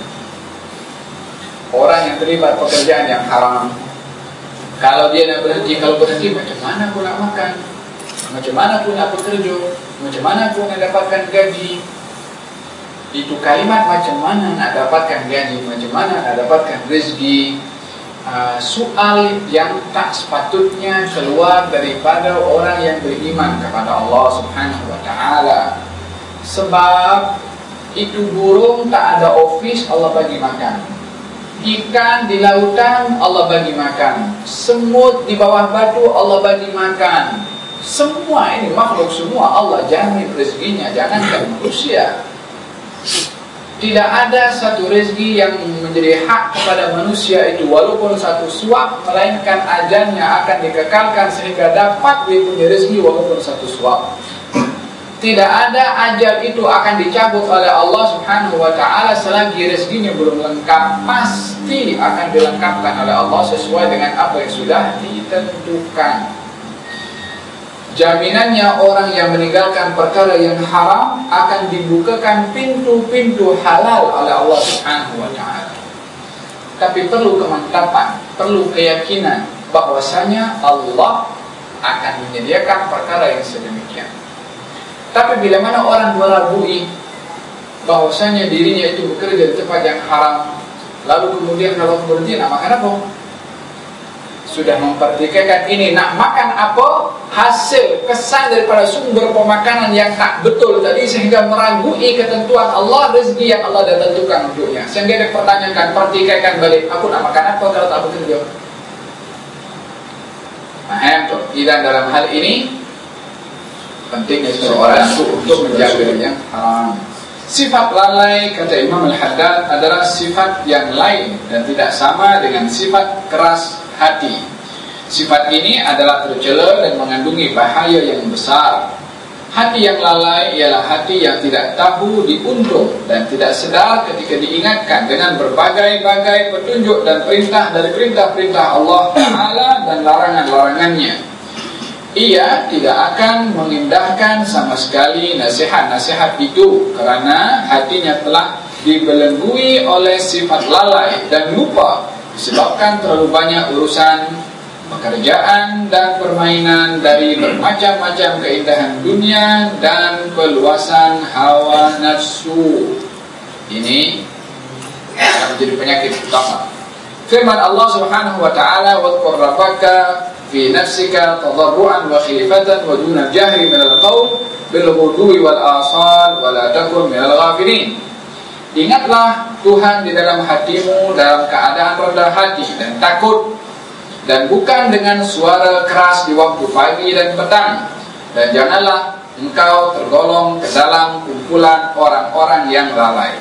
Orang yang terlibat pekerjaan yang haram, kalau dia nak berhenti, kalau berhenti macam mana aku nak makan, macam mana aku nak bekerja, macam mana aku nak dapatkan gaji, Itu kalimat macam mana nak dapatkan gaji, macam mana nak dapatkan rezeki, uh, soal yang tak sepatutnya keluar daripada orang yang beriman kepada Allah Subhanahu wa ta'ala. Sebab itu burung tak ada ofis, Allah bagi makan. Ikan di lautan, Allah bagi makan. Semut di bawah batu, Allah bagi makan. Semua ini makhluk semua Allah jamin rezekinya, jangankan manusia. Tidak ada satu rezeki yang menjadi hak kepada manusia itu walaupun satu suap, melainkan ajalnya akan dikekalkan sehingga dapat dia punya rezeki walaupun satu suap. Tidak ada ajal itu akan dicabut oleh Allah Subhanahu wa ta'ala selagi rezekinya belum lengkap. Pasti akan dilengkapkan oleh Allah sesuai dengan apa yang sudah ditentukan. Jaminannya orang yang meninggalkan perkara yang haram akan dibukakan pintu-pintu halal oleh Allah Subhanahu wa ta'ala. Tapi perlu kemantapan, perlu keyakinan bahwasanya Allah akan menyediakan perkara yang sedemikian. Tapi bila mana orang merabui bahwasanya dirinya itu bekerja di tempat yang haram, lalu kemudian kalau berhenti nak makan apa? Sudah mempertikaikan ini, nak makan apa, hasil kesan daripada sumber pemakanan yang tak betul tadi, sehingga meragui ketentuan Allah, rezeki yang Allah dah tentukan untuknya. Sehingga dia pertanyakan, pertikaikan balik, aku nak makan apa kalau tak bekerja? Faham tu? Dan dalam hal ini pentingnya seseorang untuk menjaga yang haram. Sifat lalai, kata Imam Al-Haddad, adalah sifat yang lain dan tidak sama dengan sifat keras hati. Sifat ini adalah tercela dan mengandungi bahaya yang besar. Hati yang lalai ialah hati yang tidak tahu diuntung dan tidak sedar ketika diingatkan dengan berbagai-bagai petunjuk dan perintah dari perintah-perintah Allah Ta'ala dan larangan-larangannya. Ia tidak akan mengindahkan sama sekali nasihat-nasihat itu kerana hatinya telah dibelenggu oleh sifat lalai dan lupa disebabkan terlalu banyak urusan pekerjaan dan permainan dari bermacam-macam keindahan dunia dan peluasan hawa nafsu. Ini yang menjadi penyakit utama. Firman Allah Subhanahu wa ta'ala, "Wadhkur rabbaka fi nafsika tadarruan wa khifatan wa duna jahri minal qaul bil ghudwi wal asal wa la takun minal ghafilin." Ingatlah Tuhan di dalam hatimu dalam keadaan rendah hati dan takut, dan bukan dengan suara keras di waktu pagi dan petang, dan janganlah engkau tergolong ke dalam kumpulan orang-orang yang lalai.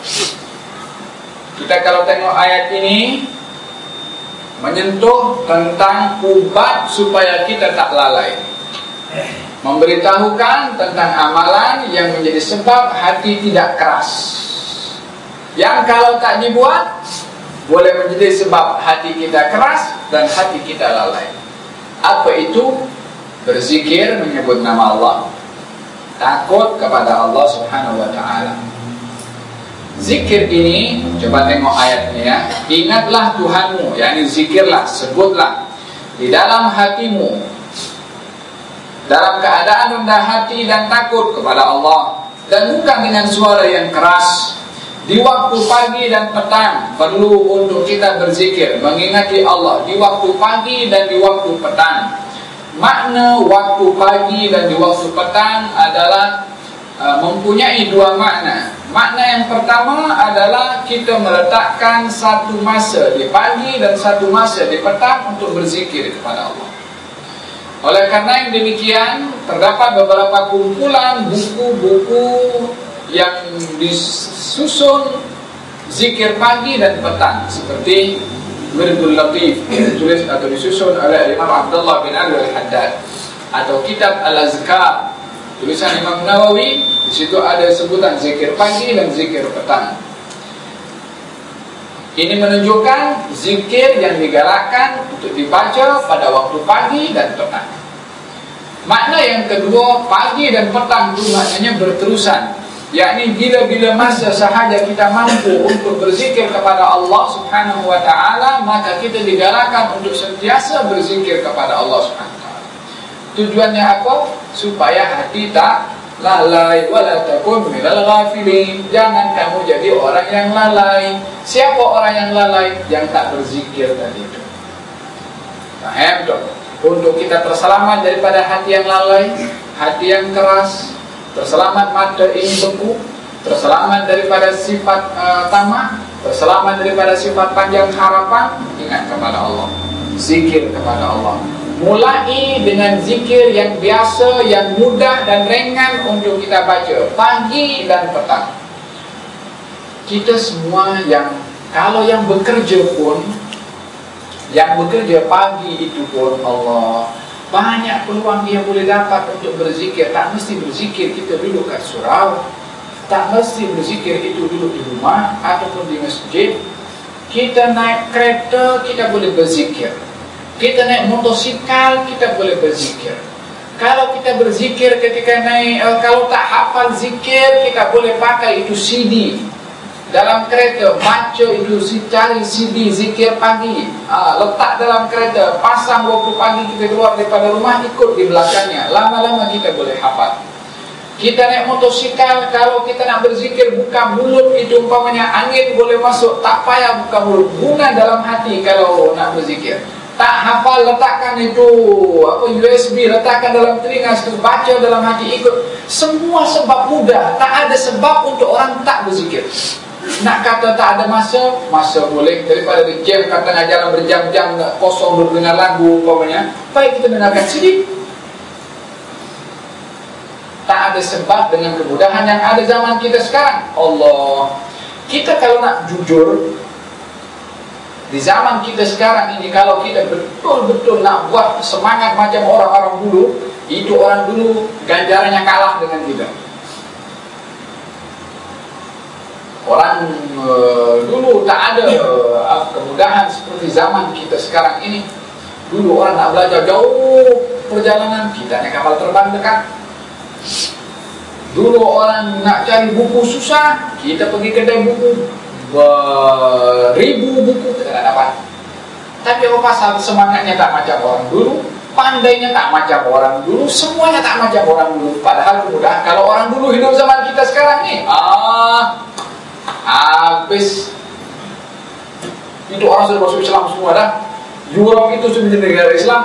Kita kalau tengok ayat ini menyentuh tentang ubat supaya kita tak lalai, memberitahukan tentang amalan yang menjadi sebab hati tidak keras, yang kalau tak dibuat boleh menjadi sebab hati kita keras dan hati kita lalai. Apa itu? Berzikir, menyebut nama Allah, takut kepada Allah Subhanahu wa ta'ala. Zikir ini, coba tengok ayatnya ya. Ingatlah Tuhanmu, yakni zikirlah, sebutlah di dalam hatimu dalam keadaan rendah hati dan takut kepada Allah, dan bukan dengan suara yang keras. Di waktu pagi dan petang perlu untuk kita berzikir, mengingati Allah di waktu pagi dan di waktu petang. Makna waktu pagi dan di waktu petang adalah uh, mempunyai dua makna. Makna yang pertama adalah kita meletakkan satu masa di pagi dan satu masa di petang untuk berzikir kepada Allah. Oleh karena yang demikian, terdapat beberapa kumpulan buku-buku yang disusun zikir pagi dan petang, seperti Wirdul Latif yang ditulis atau disusun oleh Imam Abdullah bin Ali Al-Haddad, atau kitab Al-Azkar tulisan Imam Nawawi. Di situ ada sebutan zikir pagi dan zikir petang. Ini menunjukkan zikir yang digalakkan untuk dibaca pada waktu pagi dan petang. Makna yang kedua, pagi dan petang itu maknanya berterusan, yakni bila-bila masa sahaja kita mampu untuk berzikir kepada Allah Subhanahu wa ta'ala, maka kita digalakkan untuk sentiasa berzikir kepada Allah Subhanahu wa ta'ala. Tujuannya apa? Supaya hati tak lalai, wala takun minal ghafilin. Jangan kamu jadi orang yang lalai. Siapa orang yang lalai? Yang tak berzikir tadi itu. Paham dong? Untuk kita terselamat daripada hati yang lalai, hati yang keras, terselamat mata ini beku, terselamat daripada sifat uh, tamak, terselamat daripada sifat panjang harapan, ingat kepada Allah, zikir kepada Allah. Mulai dengan zikir yang biasa, yang mudah dan ringan untuk kita baca pagi dan petang. Kita semua yang, kalau yang bekerja pun, yang bekerja pagi itu pun, Allah, banyak peluang dia boleh dapat untuk berzikir. Tak mesti berzikir kita duduk kat surau, tak mesti berzikir itu duduk di rumah ataupun di masjid. Kita naik kereta, kita boleh berzikir. Kita naik motosikal, kita boleh berzikir. Kalau kita berzikir ketika naik, uh, kalau tak hafal zikir, kita boleh pakai itu C D dalam kereta, baca itu, cari C D zikir pagi, uh, letak dalam kereta, pasang waktu pagi kita keluar daripada rumah, ikut di belakangnya. Lama-lama kita boleh hafal. Kita naik motosikal, kalau kita nak berzikir, buka mulut itu, umpamanya angin boleh masuk, tak payah buka mulut, guna dalam hati kalau nak berzikir. Tak hafal, letakkan itu apa U S B, letakkan dalam telinga, baca dalam hati, ikut. Semua sebab mudah. Tak ada sebab untuk orang tak berzikir. Nak kata tak ada masa, masa boleh. Daripada di jam, kata tengah jalan berjam-jam kosong berdengar lagu umpamanya, baik kita dengarkan sedikit. Tak ada sebab dengan kemudahan yang ada zaman kita sekarang. Allah, kita kalau nak jujur, di zaman kita sekarang ini, kalau kita betul-betul nak buat semangat macam orang-orang dulu, itu orang dulu ganjarannya kalah dengan kita. Orang uh, dulu tak ada uh, kemudahan seperti zaman kita sekarang ini. Dulu orang nak belajar jauh perjalanan, kita naik kapal terbang dekat. Dulu orang nak cari buku susah, kita pergi kedai buku, beribu buku kita tak dapat. Tapi apa pasal semangatnya tak macam orang dulu, pandainya tak macam orang dulu, semuanya tak macam orang dulu. Padahal mudah. Kalau orang dulu hidup zaman kita sekarang ni, ah, habis. Itu orang sudah masuk Islam semua dah. Europe itu sudah menjadi negara Islam.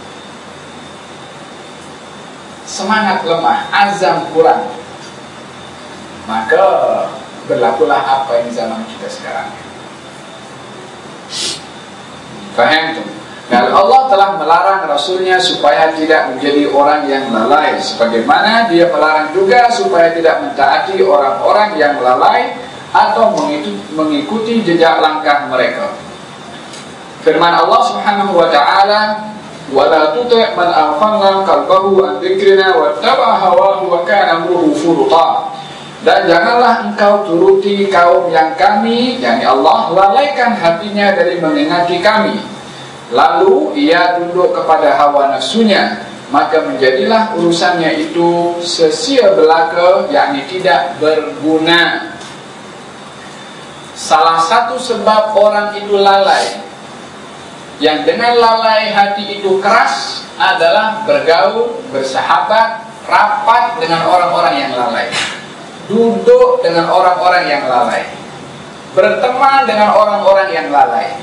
Semangat lemah, azam kurang, maka berlakulah apa yang zaman kita sekarang. Faham tu? Kalau Allah telah melarang Rasulnya supaya tidak menjadi orang yang lalai, sebagaimana dia melarang juga supaya tidak mentaati orang-orang yang lalai atau mengikuti jejak langkah mereka. Firman Allah Subhanahu wa taala, "Wala tuti' man aghfalna qalbahu an dzikrina wattaba'a hawahu wa kana amruhu furuta." Dan janganlah engkau turuti kaum yang kami, yakni Allah, lalaikan hatinya dari mengingati kami, lalu ia tunduk kepada hawa nafsunya, maka menjadilah urusannya itu sia-sia belaka, yakni tidak berguna. Salah satu sebab orang itu lalai, yang dengan lalai hati itu keras, adalah bergaul, bersahabat, rapat dengan orang-orang yang lalai, duduk dengan orang-orang yang lalai, berteman dengan orang-orang yang lalai.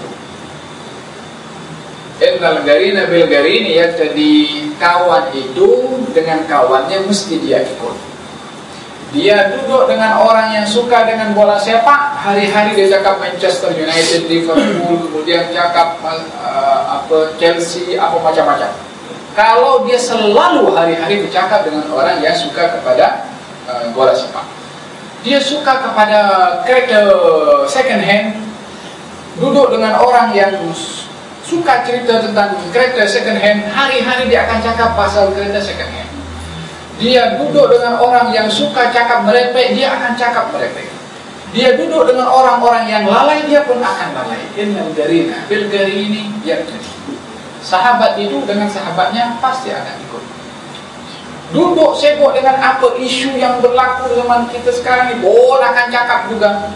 Innal garina bil garini, ya, jadi kawan itu dengan kawannya mesti dia ikut. Dia duduk dengan orang yang suka dengan bola sepak, hari-hari dia cakap Manchester United, Liverpool, kemudian cakap uh, apa Chelsea, apa macam-macam. Kalau dia selalu hari-hari bercakap dengan orang yang suka kepada uh, bola sepak, dia suka kepada kereta second hand, duduk dengan orang yang suka cerita tentang kereta second hand, hari-hari dia akan cakap pasal kereta second hand. Dia duduk dengan orang yang suka cakap merepek, dia akan cakap merepek. Dia duduk dengan orang-orang yang lalai, dia pun akan lalai. Innal garina bil garini, yang jadi sahabat itu dengan sahabatnya pasti akan ikut. Duduk sibuk dengan apa isu yang berlaku zaman kita sekarang ini, oh akan cakap juga.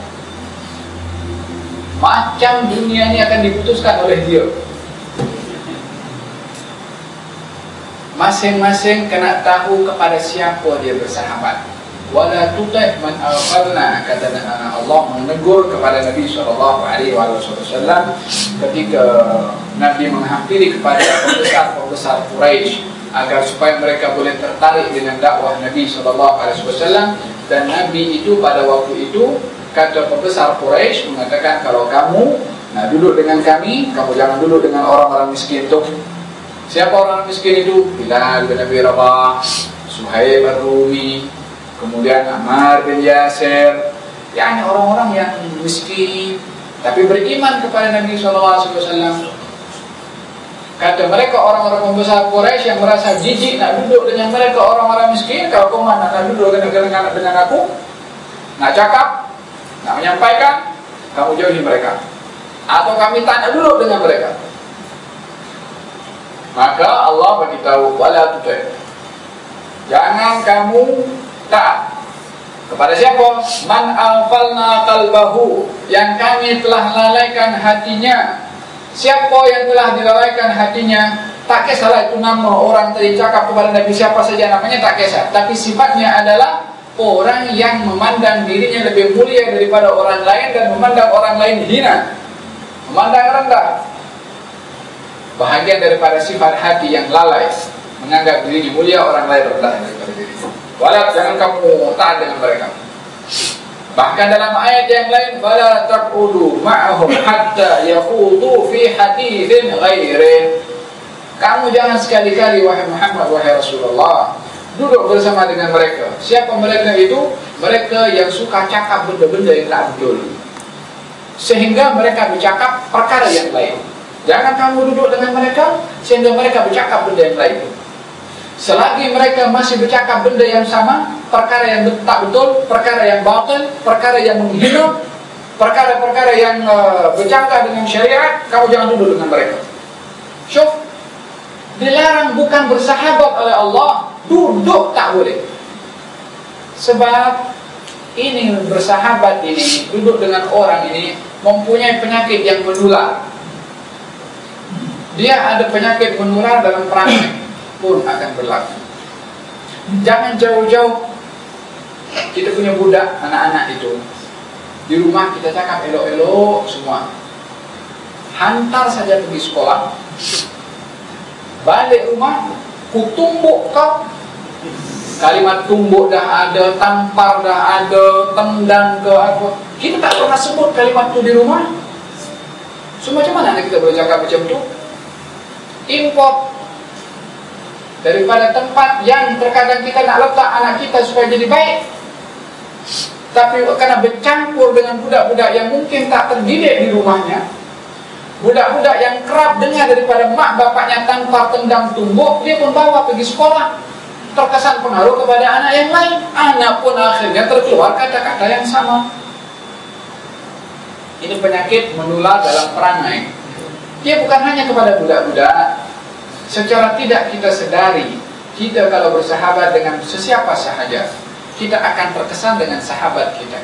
Macam dunia ini akan diputuskan oleh dia. masing-masing kena tahu kepada siapa dia bersahabat. Wala tuti' man aghfalna, kata Allah menegur kepada Nabi sallallahu alaihi wasallam ketika Nabi menghampiri kepada pembesar-pembesar Quraisy agar supaya mereka boleh tertarik dengan dakwah Nabi sallallahu alaihi wasallam. Dan Nabi itu pada waktu itu, kata pembesar Quraisy mengatakan, kalau kamu nak duduk dengan kami, kamu jangan duduk dengan orang-orang miskin tu. Siapa orang miskin itu? Bilal bin Abi Rabah, Suhaib Ar-Rumi, kemudian Ammar bin Yasir, yakni orang-orang yang miskin tapi beriman kepada Nabi sallallahu alaihi wasallam. Kata mereka, orang-orang pembesar Quraisy yang merasa jijik nak duduk dengan mereka orang-orang miskin, kalau kau mana nak duduk dengan, dengan aku, nak cakap, nak menyampaikan, kamu jauhi mereka, atau kami tak nak duduk dengan mereka. Maka Allah beritahu, wala tuti', jangan kamu taat kepada siapa? Man aghfalna qalbahu, yang kami telah lalaikan hatinya. Siapa yang telah dilalaikan hatinya? Tak kisahlah itu nama orang tadi cakap kepada Nabi, siapa saja namanya, tak kisah. Tapi sifatnya adalah orang yang memandang dirinya lebih mulia daripada orang lain dan memandang orang lain hina, memandang rendah. Bahagian daripada sifat hati yang lalai, menganggap dirinya mulia, orang lain rendah daripada dirinya. Walau jangan kamu taat dengan mereka. Bahkan dalam ayat yang lain, wala taqudu ma'ahum hatta yakhudu fi haditsin ghairi. Kamu jangan sekali-kali wahai Muhammad, wahai Rasulullah, duduk bersama dengan mereka. Siapa mereka itu? Mereka yang suka cakap benda-benda yang tak betul, sehingga mereka bercakap perkara yang lain. Jangan kamu duduk dengan mereka sehingga mereka bercakap benda yang lain. Selagi mereka masih bercakap benda yang sama, perkara yang tak betul, perkara yang batil, perkara yang menghina, perkara-perkara yang uh, bercakap dengan syariat, kamu jangan duduk dengan mereka. Syuf, dilarang bukan bersahabat oleh Allah, duduk tak boleh. Sebab ini bersahabat ini, duduk dengan orang ini mempunyai penyakit yang menular. Dia ada penyakit menular dalam perangai pun akan berlaku. Jangan jauh-jauh. Kita punya budak, anak-anak itu di rumah kita cakap elok-elok semua, hantar saja pergi sekolah, balik rumah kutumbuk kau. Kalimat tumbuk dah ada, tampar dah ada, tendang ke apa, kita tak pernah sebut kalimat tu di rumah. So macam mana kita boleh cakap macam tu? Import daripada tempat yang terkadang kita nak letak anak kita supaya jadi baik, tapi kerana bercampur dengan budak-budak yang mungkin tak terdidik di rumahnya, budak-budak yang kerap dengar daripada mak bapaknya tampar, tendang, tumbuk, dia pun bawa pergi sekolah, terkesan pengaruh kepada anak yang lain. Anak pun akhirnya terkeluar kata-kata yang sama. Ini penyakit menular dalam perangai. Dia bukan hanya kepada budak-budak. Secara tidak kita sedari, kita kalau bersahabat dengan sesiapa sahaja, kita akan terkesan dengan sahabat kita.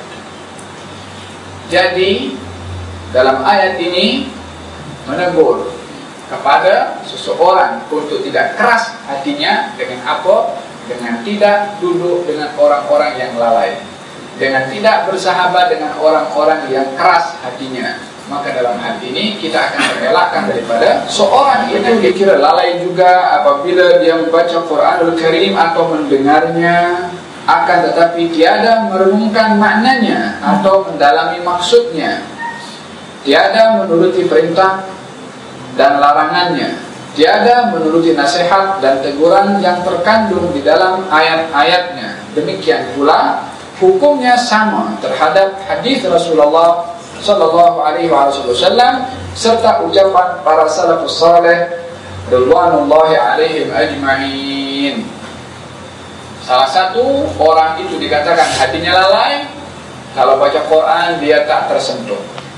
Jadi dalam ayat ini menegur kepada seseorang untuk tidak keras hatinya. Dengan apa? Dengan tidak duduk dengan orang-orang yang lalai, dengan tidak bersahabat dengan orang-orang yang keras hatinya. Maka dalam hal ini kita akan mengelakkan daripada seorang itu dikira lalai juga apabila dia membaca Quranul Karim atau mendengarnya, akan tetapi tiada merenungkan maknanya atau mendalami maksudnya, tiada menuruti perintah dan larangannya, tiada menuruti nasihat dan teguran yang terkandung di dalam ayat-ayatnya. Demikian pula hukumnya sama terhadap hadis Rasulullah sallallahu alaihi wasallam serta ucapan para salafus saleh ridwanullahi alaihim ajma'in. Salah satu orang itu dikatakan hatinya lalai kalau baca Quran dia tak tersentuh.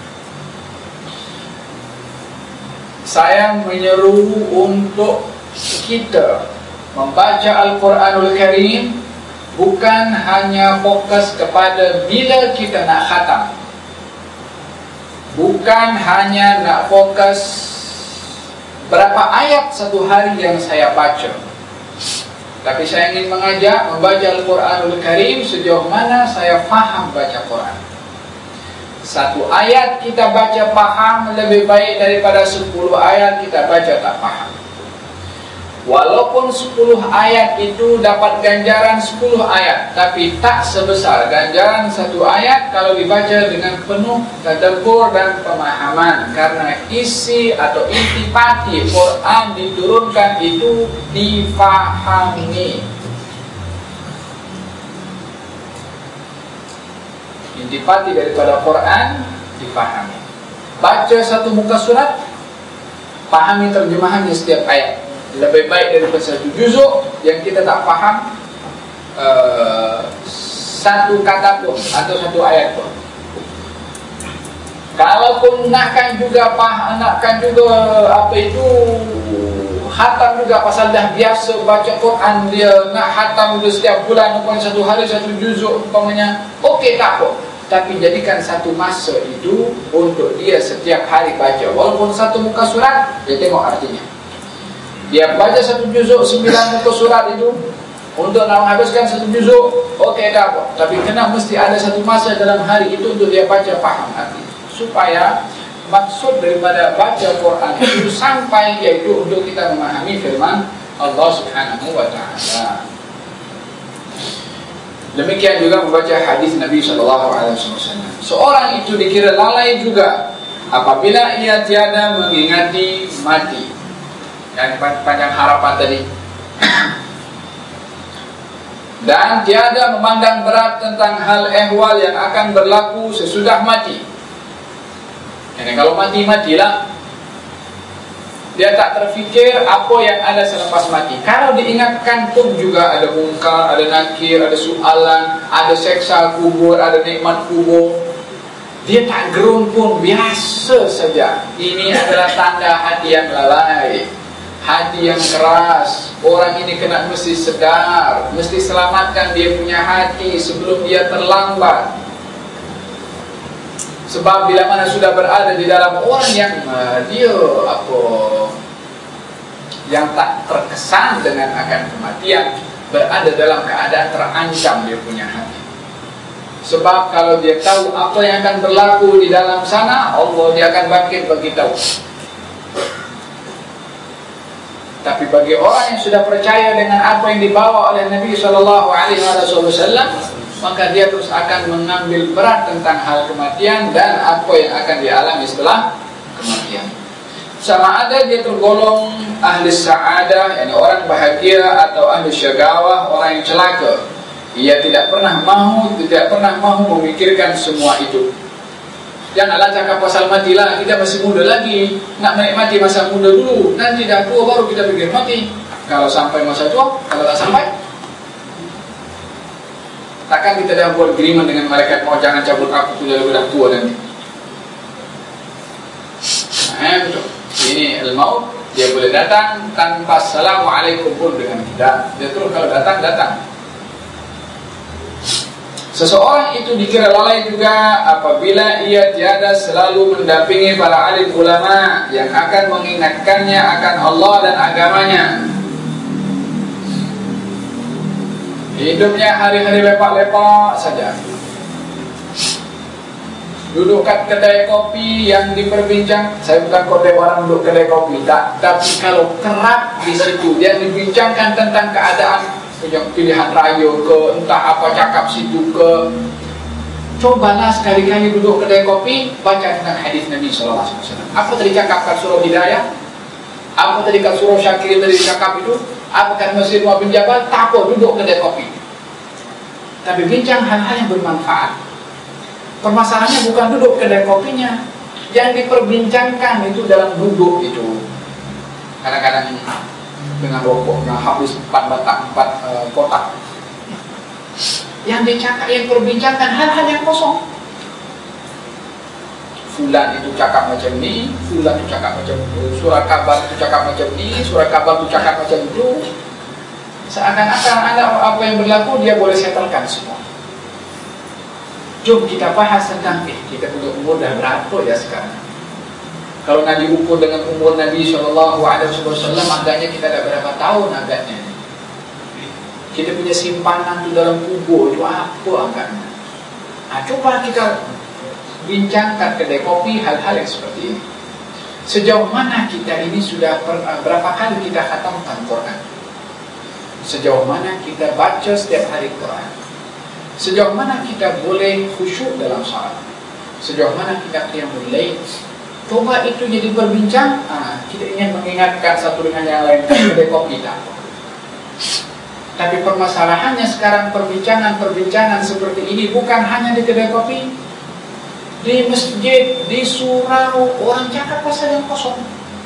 Saya menyeru untuk kita membaca Al-Quranul Karim bukan hanya fokus kepada bila kita nak khatam, bukan hanya nak fokus berapa ayat satu hari yang saya baca, Tapi saya ingin mengajak membaca Al-Quranul Karim sejauh mana saya faham baca Quran. Satu ayat kita baca paham lebih baik daripada sepuluh ayat kita baca tak paham. Walaupun sepuluh ayat itu dapat ganjaran sepuluh ayat, tapi tak sebesar ganjaran satu ayat kalau dibaca dengan penuh tadabbur dan pemahaman. Karena isi atau intipati Quran diturunkan itu difahami. Intipati daripada Quran difahami. Baca satu muka surat, pahami terjemahannya setiap ayat. Lebih baik daripada satu juzuk yang kita tak faham uh, satu kata pun atau satu ayat pun. Kalaupun nakkan juga paham, nakkan juga apa itu khatam juga, pasal dah biasa baca Quran, dia nak khatam juga setiap bulan ataupun satu hari satu juzuk umpamanya, okey tak apa. Tapi jadikan satu masa itu untuk dia setiap hari baca. Walaupun satu muka surat, dia tengok artinya. Dia baca satu juzuk sembilan muka surat itu untuk nak menghabiskan satu juzuk, okey tak apa. Tapi kena mesti ada satu masa dalam hari itu untuk dia baca faham arti, supaya maksud daripada baca Quran itu sampai, yaitu untuk kita memahami firman Allah Subhanahu wa taala. Demikian juga membaca hadis Nabi sallallahu alaihi wasallam. Seorang itu dikira lalai juga apabila ia tiada mengingati mati. Yang panjang harapan tadi. Dan tiada memandang berat tentang hal ehwal yang akan berlaku sesudah mati. Ini kalau mati, matilah. Dia tak terfikir apa yang ada selepas mati. Kalau diingatkan pun juga ada mungkar, ada nakir, ada soalan, ada seksa kubur, ada nikmat kubur. Dia tak gerun pun, biasa saja. Ini adalah tanda hati yang lalai, hati yang keras. Orang ini kena mesti sedar, mesti selamatkan dia punya hati sebelum dia terlambat. Sebab bila mana sudah berada di dalam orang yang uh, dia apa yang tak terkesan dengan akan kematian, berada dalam keadaan terancam dia punya hati. Sebab kalau dia tahu apa yang akan berlaku di dalam sana, Allah dia akan bangkit bagi tahu. Tapi bagi orang yang sudah percaya dengan apa yang dibawa oleh Nabi sallallahu alaihi wasallam, maka dia terus akan mengambil berat tentang hal kematian dan apa yang akan dialami setelah kematian. Sama ada dia tergolong ahli sa'adah, yakni orang bahagia, atau ahli syagawah, orang yang celaka. Ia tidak pernah mahu, tidak pernah mahu memikirkan semua itu. Janganlah cakap pasal matilah, kita masih muda lagi, nak menikmati masa muda dulu, nanti dah tua baru kita pikir mati. Kalau sampai masa tua, kalau tak sampai, takkan kita dah buat agreement dengan malaikat, mau jangan cabut aku sudah lebih dah tua nanti. Nah, betul. Ini al-maut, dia boleh datang tanpa assalamualaikum pun dengan kita. Dia terus kalau datang, datang. Seseorang itu dikira lalai juga apabila ia tiada selalu mendampingi para alim ulama yang akan mengingatkannya akan Allah dan agamanya. Hidupnya hari-hari lepak-lepak saja. Duduk kat kedai kopi yang diperbincang. Saya bukan kodai orang duduk kedai kopi, tak. Tapi kalau kerap di situ dia dibincangkan tentang keadaan yang pilihan raya ke, entah apa cakap situ ke, cobalah sekali-kali duduk kedai kopi, baca tentang hadis Nabi sallallahu alaihi wasallam. Apa tadi cakap kat surah Hidayah? Apa tadi kat surah Syakir tadi cakap itu? Apa kat Masjid Mu'adh bin Jabal? Tak apa, duduk kedai kopi. Tapi bincang hal-hal yang bermanfaat. Permasalahannya bukan duduk kedai kopinya, yang diperbincangkan itu dalam duduk itu. Kadang-kadang dengan rokok yang habis empat batang, empat uh, kotak. Yang dicakap, yang perbincangkan hal-hal yang kosong. Fulan itu cakap macam ni, fulan itu cakap macam itu, surah kabar itu cakap macam ni, surah kabar itu cakap macam itu. Seakan-akan ada apa yang berlaku, dia boleh settlekan semua. Jom kita bahas tentang, eh kita punya umur dah berapa ya sekarang? Kalau nak diukur dengan umur Nabi sallallahu alaihi wasallam, agaknya kita dah berapa tahun agaknya. kita punya simpanan tu dalam kubur itu apa agaknya? Nah, coba kita bincangkan kedai kopi hal-hal yang seperti ini. Sejauh mana kita ini sudah per, berapa kali kita khatamkan Quran? Sejauh mana kita baca setiap hari Quran? Sejauh mana kita boleh khusyuk dalam salat? Sejauh mana kita qiyamul lail? Coba itu jadi berbincang. Ah, kita ingin mengingatkan satu dengan yang lain kedai kopi tak? Tapi permasalahannya sekarang perbincangan-perbincangan seperti ini bukan hanya di kedai kopi, di masjid, di surau, orang cakap pasal yang kosong.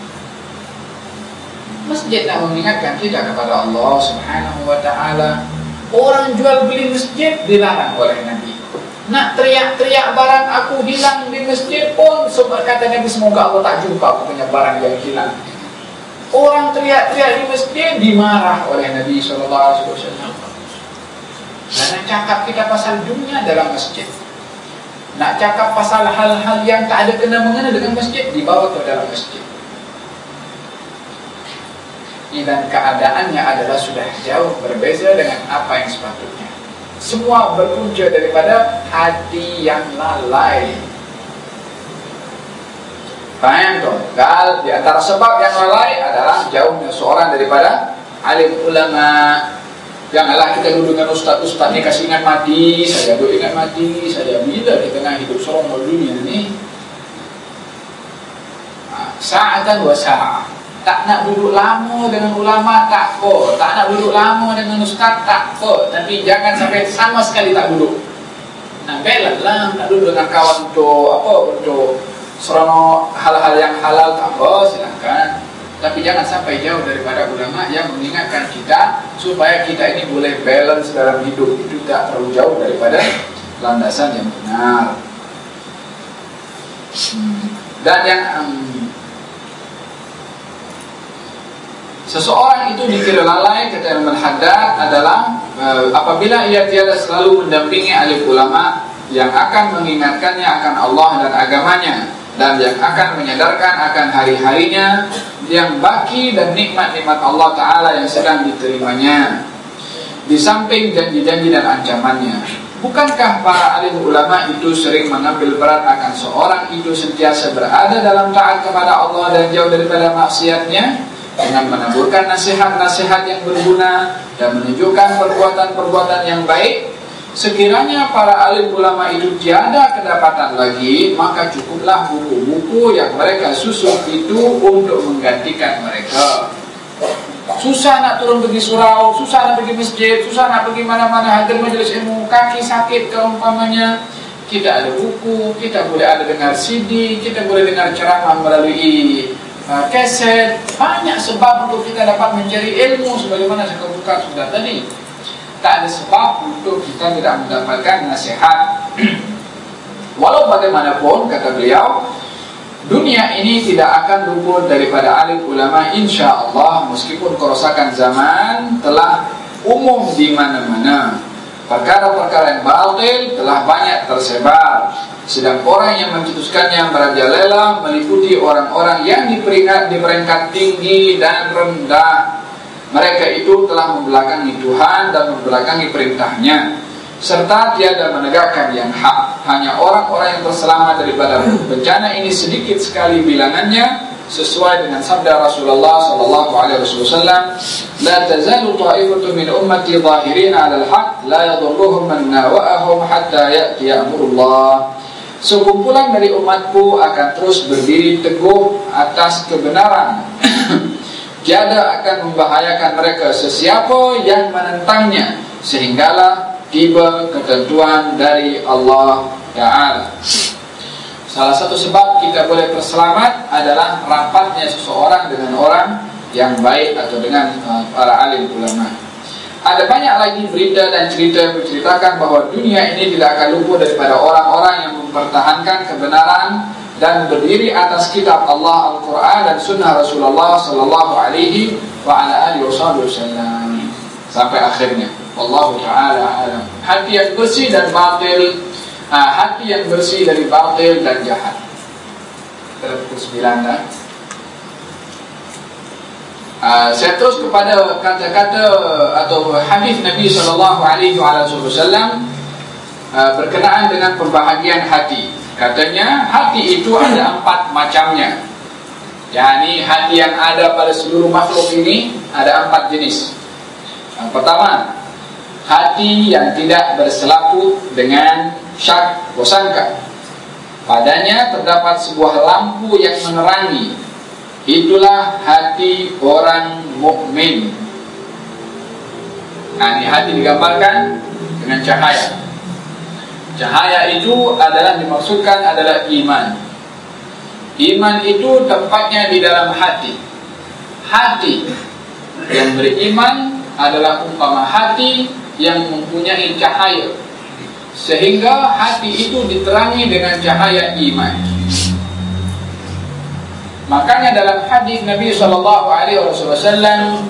Masjid nak mengingatkan kita kepada Allah Subhanahu wa ta'ala. Orang jual beli masjid dilarang oleh Nabi. Nak teriak-teriak barang aku hilang di masjid pun, sebab kata Nabi, semoga Allah tak jumpa aku punya barang yang hilang. Orang teriak-teriak di masjid dimarah oleh Nabi shallallahu alaihi wasallam. Dan nak cakap kita pasal dunia dalam masjid, nak cakap pasal hal-hal yang tak ada kena-mengena dengan masjid, dibawa ke dalam masjid. Dan keadaannya adalah sudah jauh berbeza dengan apa yang sepatutnya. Semua berpunca daripada hati yang lalai. Faham tu? Gal, di antara sebab yang lalai adalah jauhnya seorang daripada alim ulama. Janganlah kita duduk dengan ustaz-ustaz ni kasih ingat mati, saya duduk ingat mati, saya bila di tengah hidup seorang dunia ni. Sa'atan wa sa'ah. Tak nak duduk lama dengan ulama, tak apa. Tak nak duduk lama dengan ustaz, tak apa. Tapi jangan sampai sama sekali tak duduk. Nah, belah lah, nak duduk dengan kawan untuk apa, untuk serono hal-hal yang halal, tak apa, silakan. Tapi jangan sampai jauh daripada ulama yang mengingatkan kita supaya kita ini boleh balance dalam hidup. Itu tak terlalu jauh daripada landasan yang benar. Dan yang um, seseorang itu dikira lalai, kata Imam Al-Haddad, adalah uh, apabila ia tiada selalu mendampingi alim ulama yang akan mengingatkannya akan Allah dan agamanya, dan yang akan menyadarkan akan hari-harinya yang baki dan nikmat-nikmat Allah Ta'ala yang sedang diterimanya, di samping janji-janji dan ancamannya. Bukankah para alim ulama itu sering mengambil berat akan seorang itu sentiasa berada dalam taat kepada Allah dan jauh daripada maksiatnya, dengan menaburkan nasihat-nasihat yang berguna dan menunjukkan perbuatan-perbuatan yang baik? Sekiranya para alim ulama itu tiada kedapatan lagi, maka cukuplah buku-buku yang mereka susun itu untuk menggantikan mereka. Susah nak turun pergi surau, susah nak pergi masjid, susah nak pergi mana-mana hadir majlis ilmu, kaki sakit keumpamanya, kita ada buku, kita boleh ada dengar C D, kita boleh dengar ceramah melalui uh, kaset. Banyak sebab untuk kita dapat mencari ilmu, sebagaimana saya buka sudah tadi. Tak ada sebab untuk kita tidak mendapatkan nasihat. Walau bagaimanapun, kata beliau, dunia ini tidak akan luput daripada alim ulama, insya Allah, meskipun kerosakan zaman telah umum di mana-mana. Perkara-perkara yang batil telah banyak tersebar, sedang orang yang mencetuskannya merajalela meliputi orang-orang yang diperingat di peringkat tinggi dan rendah. Mereka itu telah membelakangi Tuhan dan membelakangi perintahnya, serta tiada menegakkan yang hak. Hanya orang-orang yang terselamat daripada bencana ini sedikit sekali bilangannya, sesuai dengan sabda Rasulullah sallallahu alaihi wasallam, la tazalu ta'ifatun min ummati zahirin 'ala al-haq la yadhurruhum man nawa'ahum hatta ya'ti amrullah. Sekumpulan dari umatku akan terus berdiri teguh atas kebenaran. Tiada akan membahayakan mereka sesiapa yang menentangnya, sehinggalah tiba ketentuan dari Allah Ta'ala. Salah satu sebab kita boleh terselamat adalah rapatnya seseorang dengan orang yang baik atau dengan uh, para alim ulama. Ada banyak lagi berita dan cerita yang menceritakan bahawa dunia ini tidak akan luput daripada orang-orang yang mempertahankan kebenaran dan berdiri atas kitab Allah Al-Quran dan sunnah Rasulullah sallallahu alaihi wa ala alihi wasallam sampai akhirnya. Wallahu ta'ala alam. Hati yang bersih dan batil, ha, hati yang bersih dari batil dan jahat. Pukul sembilan dah. Uh, saya terus kepada kata-kata atau hadis Nabi sallallahu alaihi wasallam uh, berkenaan dengan pembahagian hati. Katanya hati itu ada empat macamnya. yakni hati yang ada pada seluruh makhluk ini ada empat jenis. Yang pertama, hati yang tidak berselaput dengan syak prasangka. Padanya terdapat sebuah lampu yang menerangi. Itulah hati orang mukmin. Nah, ini hati digambarkan dengan cahaya. Cahaya itu adalah dimaksudkan adalah iman. Iman itu tempatnya di dalam hati. Hati yang beriman adalah umpama hati yang mempunyai cahaya, sehingga hati itu diterangi dengan cahaya iman. Makanya dalam hadis Nabi sallallahu alaihi wasallam,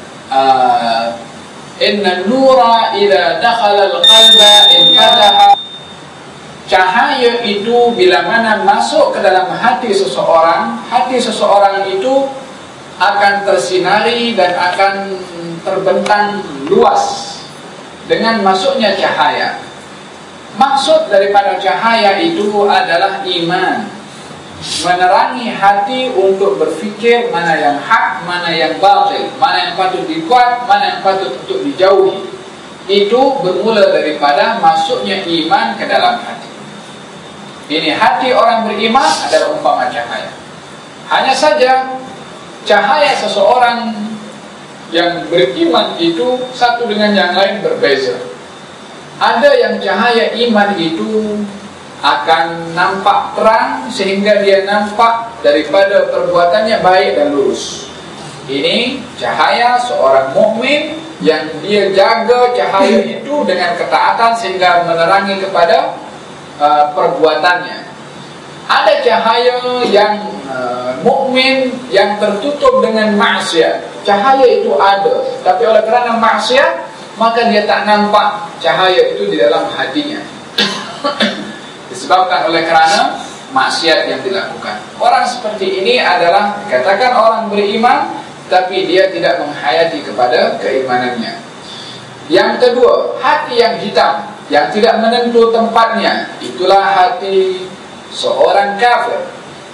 inna nura idza dakhala al-qalba infataha. Cahaya itu bila mana masuk ke dalam hati seseorang, hati seseorang itu akan tersinari dan akan terbentang luas dengan masuknya cahaya. Maksud daripada cahaya itu adalah iman, menerangi hati untuk berfikir mana yang hak, mana yang batil, mana yang patut dikuat, mana yang patut untuk dijauhi. Itu bermula daripada masuknya iman ke dalam hati. Ini hati orang beriman adalah umpama cahaya. Hanya saja cahaya seseorang yang beriman itu satu dengan yang lain berbeza. Ada yang cahaya iman itu akan nampak terang sehingga dia nampak daripada perbuatannya baik dan lurus. Ini cahaya seorang mukmin yang dia jaga cahaya itu dengan ketaatan sehingga menerangi kepada Uh, perbuatannya. Ada cahaya yang uh, mukmin yang tertutup dengan maksiat. Cahaya itu ada, tapi oleh kerana maksiat maka dia tak nampak cahaya itu di dalam hatinya. Disebabkan oleh kerana maksiat yang dilakukan. Orang seperti ini adalah dikatakan orang beriman, tapi dia tidak menghayati kepada keimanannya. Yang kedua, hati yang hitam, yang tidak menentu tempatnya, itulah hati seorang kafir.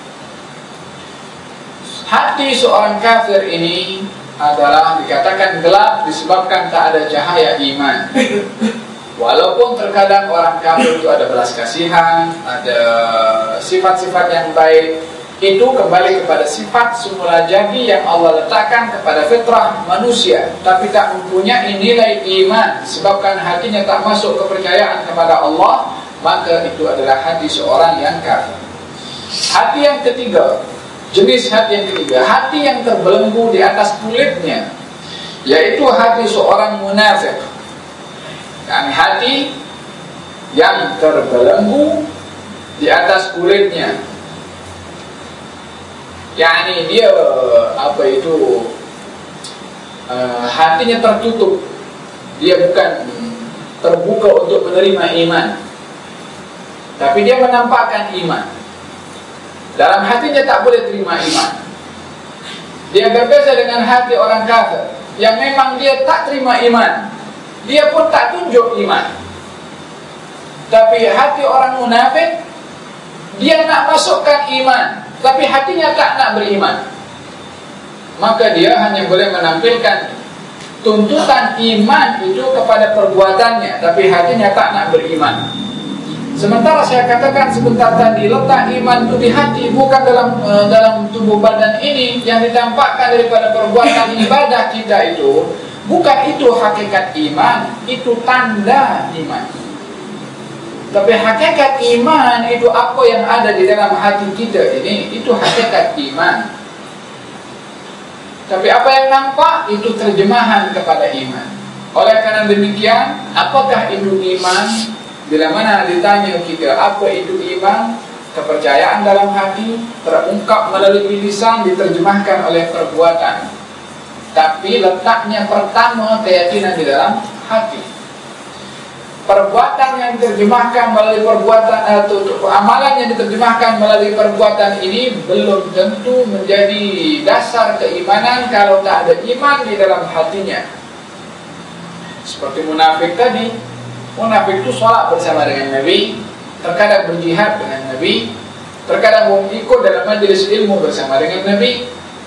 Hati seorang kafir ini adalah dikatakan gelap disebabkan tak ada cahaya iman. Walaupun terkadang orang kafir itu ada belas kasihan, ada sifat-sifat yang baik, itu kembali kepada sifat semula jadi yang Allah letakkan kepada fitrah manusia, tapi tak mempunyai nilai iman sebabkan hatinya tak masuk kepercayaan kepada Allah, maka itu adalah hati seorang yang kafir. Hati yang ketiga, jenis hati yang ketiga, hati yang terbelenggu di atas kulitnya, yaitu hati seorang munafik. Dan hati yang terbelenggu di atas kulitnya, yakni dia apa itu uh, hatinya tertutup, dia bukan terbuka untuk menerima iman, tapi dia menampakkan iman. Dalam hatinya tak boleh terima iman. Dia berbeza dengan hati orang kafir yang memang dia tak terima iman, dia pun tak tunjuk iman. Tapi hati orang munafik, dia nak masukkan iman, tapi hatinya tak nak beriman. Maka dia hanya boleh menampilkan tuntutan iman itu kepada perbuatannya, tapi hatinya tak nak beriman. Sementara saya katakan sebentar tadi, letak iman itu di hati, bukan dalam uh, dalam tubuh badan ini. Yang ditampakkan daripada perbuatan ibadah kita itu, bukan itu hakikat iman, itu tanda iman. Tapi hakikat iman itu apa yang ada di dalam hati kita ini, itu hakikat iman. Tapi apa yang nampak itu terjemahan kepada iman. Oleh karena demikian, apakah itu iman? Bila mana ditanya kita apa itu iman, kepercayaan dalam hati terungkap melalui lisan, diterjemahkan oleh perbuatan. Tapi letaknya pertama keyakinan di dalam hati. perbuatan yang diterjemahkan melalui perbuatan atau amalan yang diterjemahkan melalui perbuatan ini belum tentu menjadi dasar keimanan kalau tak ada iman di dalam hatinya. Seperti munafik tadi, munafik itu sholat bersama dengan Nabi, terkadang berjihad dengan Nabi, terkadang ikut dalam majelis ilmu bersama dengan Nabi,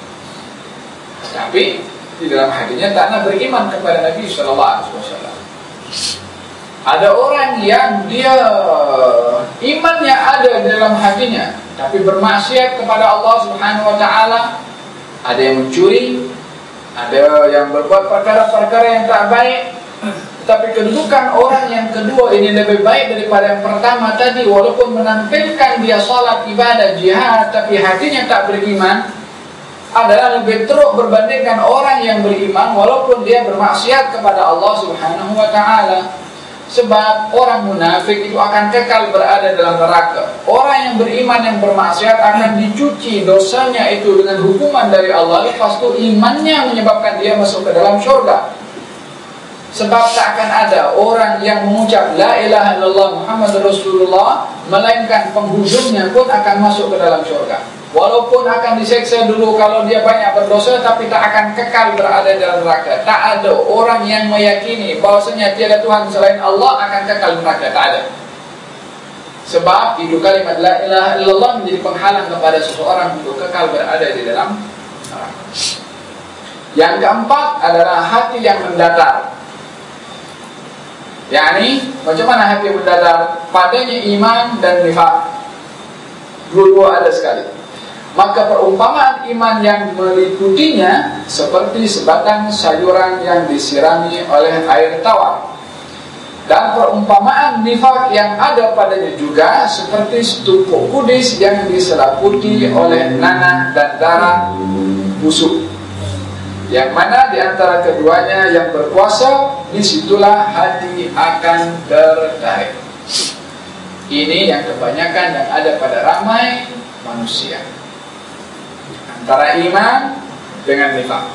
tapi di dalam hatinya tak nak beriman kepada Nabi shallallahu alaihi wasallam. Ada orang yang dia imannya ada di dalam hatinya, tapi bermaksiat kepada Allah Subhanahu wa taala. Ada yang mencuri, ada yang berbuat perkara-perkara yang tak baik. Tapi kedudukan orang yang kedua ini lebih baik daripada yang pertama tadi. Walaupun menampilkan dia salat, ibadah, jihad, tapi hatinya tak beriman, adalah lebih teruk berbandingkan orang yang beriman walaupun dia bermaksiat kepada Allah Subhanahu wa taala. Sebab orang munafik itu akan kekal berada dalam neraka. Orang yang beriman yang bermaksiat akan dicuci dosanya itu dengan hukuman dari Allah. Lepas itu imannya menyebabkan dia masuk ke dalam syurga. Sebab tak akan ada orang yang mengucap La ilaha illallah Muhammad Rasulullah melainkan penghujungnya pun akan masuk ke dalam syurga. Walaupun akan diseksa dulu kalau dia banyak berdosa, tapi tak akan kekal berada dalam neraka. Tak ada orang yang meyakini bahwasanya tiada Tuhan selain Allah akan kekal neraka. Tak ada. Sebab itu kalimat La ilaha illallah menjadi penghalang kepada seseorang untuk kekal berada di dalam neraka. Yang keempat adalah hati yang mendatar. yakni macam mana hati mendatar? Padanya iman dan nifak, dua-dua ada sekali. Maka perumpamaan iman yang meliputinya seperti sebatang sayuran yang disirami oleh air tawar. Dan perumpamaan nifak yang ada padanya juga seperti setupuk kudis yang diselaputi oleh nanah dan darah busuk. Yang mana di antara keduanya yang berkuasa, disitulah hati akan tertarik. Ini yang kebanyakan yang ada pada ramai manusia, antara iman dengan nifak.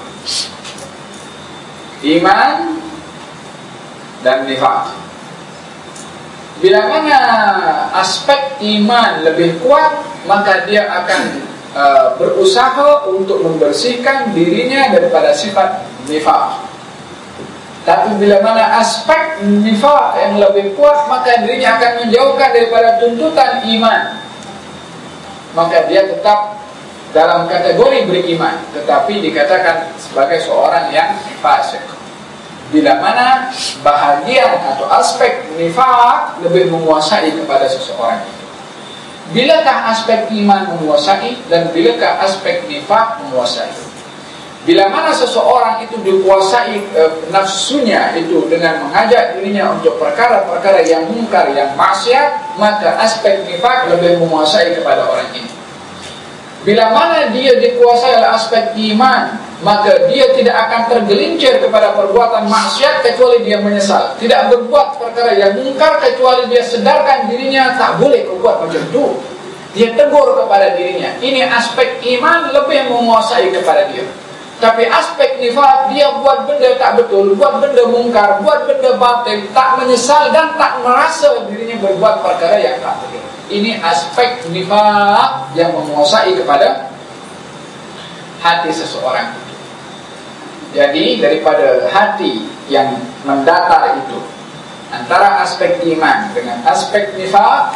Iman dan nifak. Bila mana aspek iman lebih kuat, maka dia akan uh, berusaha untuk membersihkan dirinya daripada sifat nifak. Tapi bila mana aspek nifak yang lebih kuat, maka dirinya akan menjauhkan daripada tuntutan iman. Maka dia tetap dalam kategori beriman, tetapi dikatakan sebagai seorang yang fasik. Bila mana bahagian atau aspek nifak lebih menguasai kepada seseorang itu. Bilakah aspek iman menguasai dan bilakah aspek nifak menguasai? Bila mana seseorang itu dikuasai e, nafsunya itu dengan mengajak dirinya untuk perkara-perkara yang mungkar, yang maksiat, maka aspek nifak lebih menguasai kepada orang ini. Bila mana dia dikuasai oleh aspek iman, maka dia tidak akan tergelincir kepada perbuatan maksiat kecuali dia menyesal. Tidak berbuat perkara yang mungkar kecuali dia sedarkan dirinya tak boleh berbuat macam itu. Dia tegur kepada dirinya. Ini aspek iman lebih menguasai kepada dia. Tapi aspek nifak, dia buat benda tak betul, buat benda mungkar, buat benda batil, tak menyesal dan tak merasa dirinya berbuat perkara yang tak betul. Ini aspek nifak yang menguasai kepada hati seseorang. Jadi daripada hati yang mendatar itu, antara aspek iman dengan aspek nifak,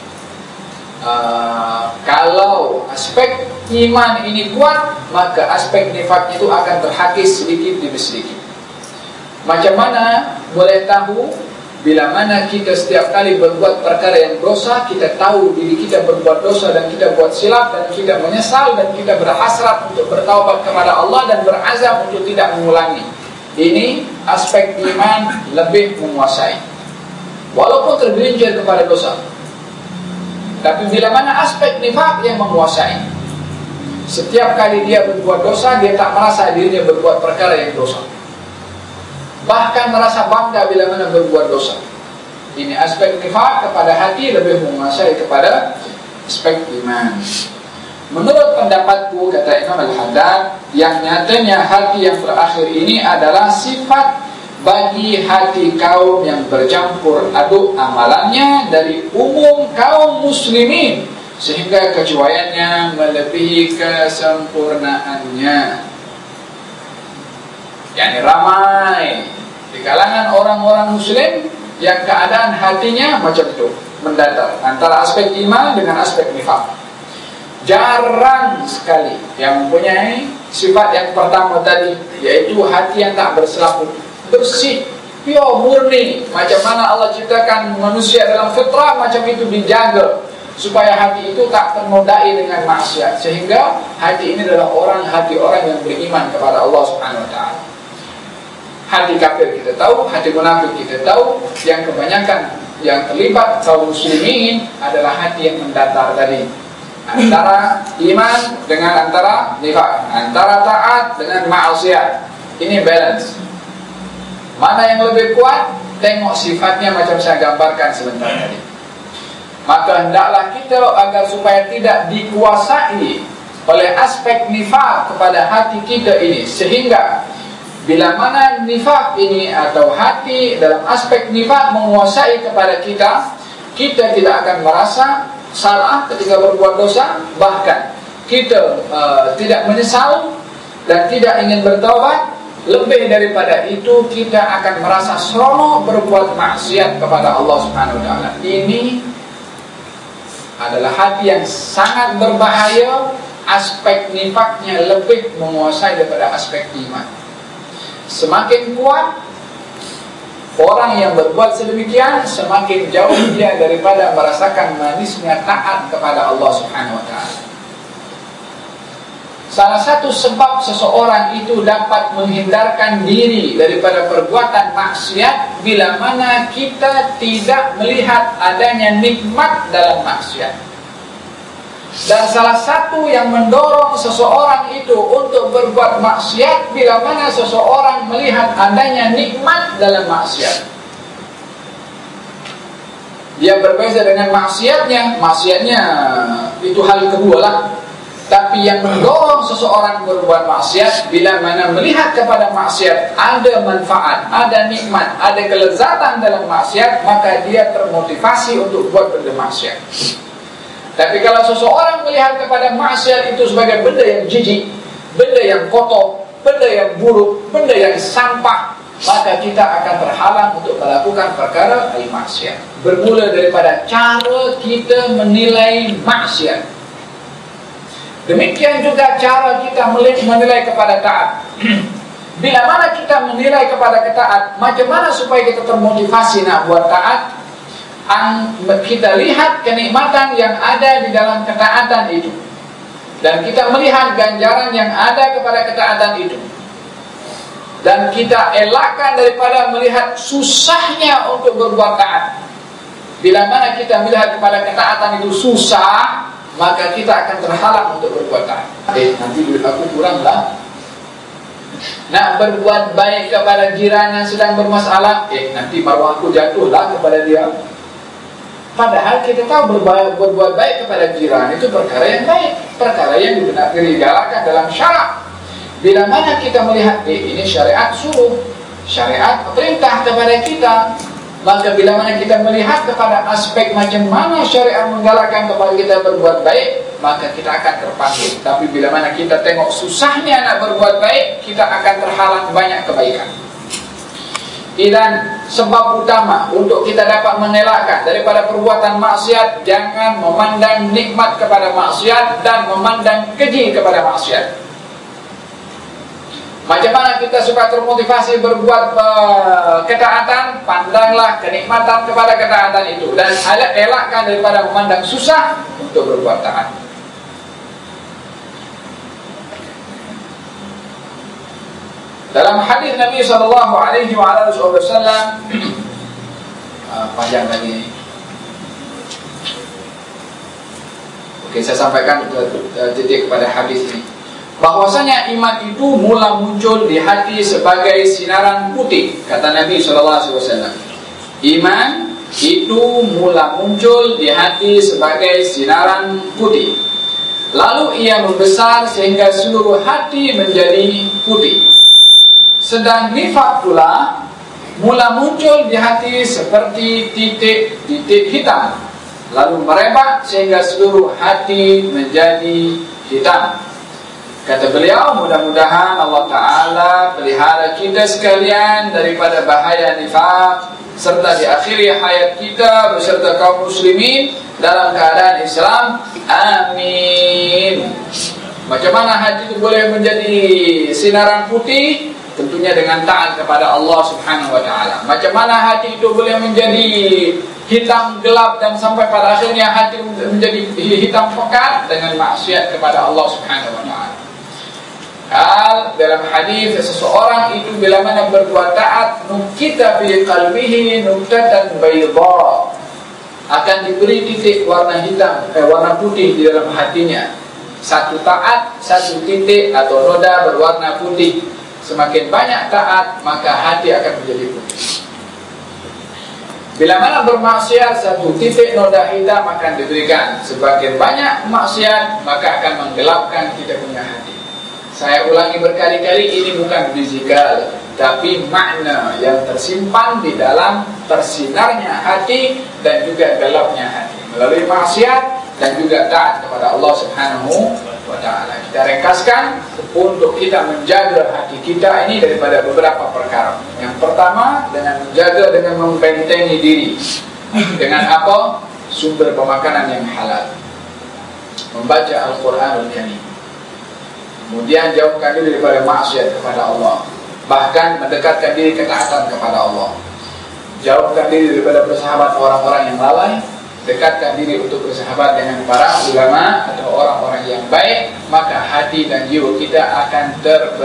uh, kalau aspek iman ini kuat, maka aspek nifak itu akan terhakis sedikit demi sedikit. Macam mana boleh tahu? Bila mana kita setiap kali berbuat perkara yang dosa, kita tahu diri kita berbuat dosa dan kita buat silap dan kita menyesal dan kita berhasrat untuk bertaubat kepada Allah dan berazam untuk tidak mengulangi. Ini aspek iman lebih menguasai, walaupun tergelincir kepada dosa. Tapi bila mana aspek nifak yang menguasai, setiap kali dia berbuat dosa, dia tak merasa dirinya berbuat perkara yang dosa, bahkan merasa bangga bila mana berbuat dosa. Ini aspek nifak kepada hati lebih menguasai kepada aspek iman. Menurut pendapatku, kata Imam Al-Haddad, yang nyatanya hati yang terakhir ini adalah sifat bagi hati kaum yang bercampur aduk amalannya dari umum kaum muslimin, sehingga kecuaiannya melebihi kesempurnaannya. Yani ramai di kalangan orang-orang muslim yang keadaan hatinya macam itu, mendatar antara aspek iman dengan aspek nifaq. Jarang sekali yang mempunyai sifat yang pertama tadi, yaitu hati yang tak berselaput, bersih, pure, murni. Macam mana Allah ciptakan manusia dalam fitrah, macam itu dijaga supaya hati itu tak ternodai dengan maksiat, sehingga hati ini adalah orang hati orang yang beriman kepada Allah Subhanahu Wa Taala. Hati kafir kita tahu, hati munafik kita tahu. Yang kebanyakan yang terlibat kaum muslimin adalah hati yang mendatar tadi, antara iman dengan antara nifaq, antara taat dengan maksiat. Ini balance. Mana yang lebih kuat? Tengok sifatnya macam saya gambarkan sebentar tadi. Maka hendaklah kita agar supaya tidak dikuasai oleh aspek nifaq kepada hati kita ini, sehingga bila mana nifaq ini atau hati dalam aspek nifaq menguasai kepada kita, kita tidak akan merasa salah ketika berbuat dosa, bahkan kita uh, tidak menyesal dan tidak ingin bertaubat. Lebih daripada itu, kita akan merasa seronok berbuat maksiat kepada Allah Subhanahu Wa Taala. Ini adalah hati yang sangat berbahaya. Aspek nifaknya lebih menguasai daripada aspek iman. Semakin kuat orang yang berbuat sedemikian, semakin jauh dia daripada merasakan manisnya taat kepada Allah Subhanahu Wa Taala. Salah satu sebab seseorang itu dapat menghindarkan diri daripada perbuatan maksiat bila mana kita tidak melihat adanya nikmat dalam maksiat. Dan salah satu yang mendorong seseorang itu untuk berbuat maksiat bila mana seseorang melihat adanya nikmat dalam maksiat. Dia berbeza dengan maksiatnya. Maksiatnya itu hal kedua lah. Tapi yang mendorong seseorang berbuat maksiat bila mana melihat kepada maksiat ada manfaat, ada nikmat, ada kelezatan dalam maksiat, maka dia termotivasi untuk buat benda maksiat. Tapi kalau seseorang melihat kepada maksiat itu sebagai benda yang jijik, benda yang kotor, benda yang buruk, benda yang sampah, maka kita akan terhalang untuk melakukan perkara yang maksiat. Bermula daripada cara kita menilai maksiat. Demikian juga cara kita menilai kepada taat. Bila mana kita menilai kepada ketaat, macam mana supaya kita termotivasi nak buat taat? Kita lihat kenikmatan yang ada di dalam ketaatan itu, dan kita melihat ganjaran yang ada kepada ketaatan itu, dan kita elakkan daripada melihat susahnya untuk berbuat taat. Bila mana kita melihat kepada ketaatan itu susah, maka kita akan terhalang untuk berbuat taat. Eh, nanti duit aku kurang lah. Nak berbuat baik kepada jiran yang sedang bermasalah, eh nanti maruah aku jatuh lah kepada dia. Padahal kita tahu berbuat, berbuat baik kepada jiran itu perkara yang baik, perkara yang dibenarkan digalakkan dalam syarak. Bila mana kita melihat, eh ini syariat suruh, syariat perintah kepada kita, maka bila mana kita melihat kepada aspek macam mana syariat menggalakkan kepada kita berbuat baik, maka kita akan terpanggil. Tapi bila mana kita tengok susahnya nak berbuat baik, kita akan terhalang banyak kebaikan. Dan sebab utama untuk kita dapat mengelakkan daripada perbuatan maksiat, jangan memandang nikmat kepada maksiat dan memandang keji kepada maksiat. Macam mana kita supaya termotivasi berbuat uh, ketaatan? Pandanglah kenikmatan kepada ketaatan itu, dan elakkan daripada memandang susah untuk berbuat taat. Dalam hadis Nabi sallallahu alaihi wasallam, uh, panjang lagi. Okey, saya sampaikan uh, titik kepada hadis ini. Bahwasanya iman itu mula muncul di hati sebagai sinaran putih, kata Nabi sallallahu alaihi wasallam. Iman itu mula muncul di hati sebagai sinaran putih, lalu ia membesar sehingga seluruh hati menjadi putih. Sedang nifak pula mula muncul di hati seperti titik-titik hitam, lalu merebak sehingga seluruh hati menjadi hitam. Kata beliau, mudah-mudahan Allah Ta'ala pelihara kita sekalian daripada bahaya nifaq, serta di akhiri hayat kita beserta kaum muslimin dalam keadaan Islam. Amin. Macam mana hati itu boleh menjadi sinaran putih? Tentunya dengan taat kepada Allah Subhanahu wa Ta'ala. Macam mana hati itu boleh menjadi hitam gelap dan sampai pada akhirnya hati menjadi hitam pekat? Dengan maksiat kepada Allah Subhanahu wa Ta'ala. Hal dalam hadis, seseorang itu bila mana berbuat taat, nukita fi qalbihi nuktatan bayda, akan diberi titik warna hitam, eh, warna putih di dalam hatinya. Satu taat, satu titik atau noda berwarna putih. Semakin banyak taat, maka hati akan menjadi putih. Bila mana bermaksiat, satu titik noda hitam akan diberikan. Semakin banyak maksiat, maka akan menggelapkan kita punya hati. Saya ulangi berkali-kali, ini bukan fizikal, tapi makna yang tersimpan di dalam tersinarnya hati dan juga gelapnya hati melalui maksiat dan juga taat kepada Allah Subhanahu wa Ta'ala. Kita ringkaskan untuk kita menjaga hati kita ini daripada beberapa perkara. Yang pertama, dengan menjaga dengan membentengi diri. Dengan apa? Sumber pemakanan yang halal. Membaca Al-Quranul Karim. Kemudian jauhkan diri daripada maksiat kepada Allah. Bahkan mendekatkan diri ketaatan kepada Allah. Jauhkan diri daripada bersahabat orang-orang yang lalai. Dekatkan diri untuk bersahabat dengan para ulama atau orang-orang yang baik. Maka hati dan jiwa kita akan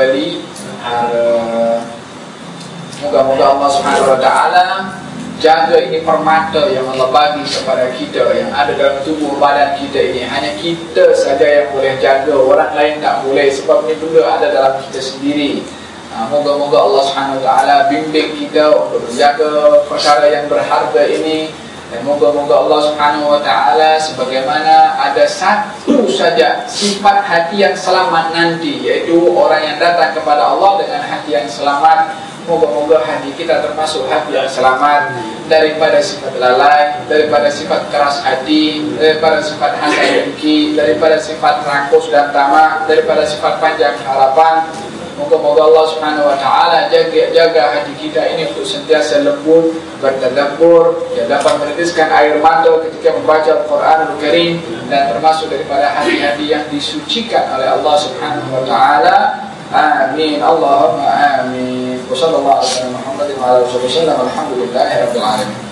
terpelihara. Moga-moga Allah Subhanahu wa Ta'ala jaga ini permata yang Allah bagi kepada kita, yang ada dalam tubuh badan kita ini. Hanya kita saja yang boleh jaga, orang lain tak boleh. Sebab ini benda ada dalam kita sendiri. Moga-moga Allah Subhanahu wa Ta'ala bimbing kita untuk menjaga perkara yang berharga ini. Dan moga-moga Allah Subhanahu wa Ta'ala, sebagaimana ada satu saja sifat hati yang selamat nanti, yaitu orang yang datang kepada Allah dengan hati yang selamat. Moga-moga hati kita termasuk hati yang selamat daripada sifat lalai, daripada sifat keras hati, daripada sifat hasad dengki, daripada sifat rakus dan tamak, daripada sifat panjang harapan. Moga-moga Allah Subhanahu wa Ta'ala jaga, jaga hati kita ini untuk sentiasa lembut, bertadabbur, yang dapat menitiskan air mata ketika membaca Al-Quranul Karim, dan termasuk daripada hati-hati yang disucikan oleh Allah Subhanahu wa Ta'ala. Amin. Allahumma amin. Wa sallallahu alaihi wa sallam Muhammadin wa ala alihi wa sallam. Alhamdulillahi rabbil alamin.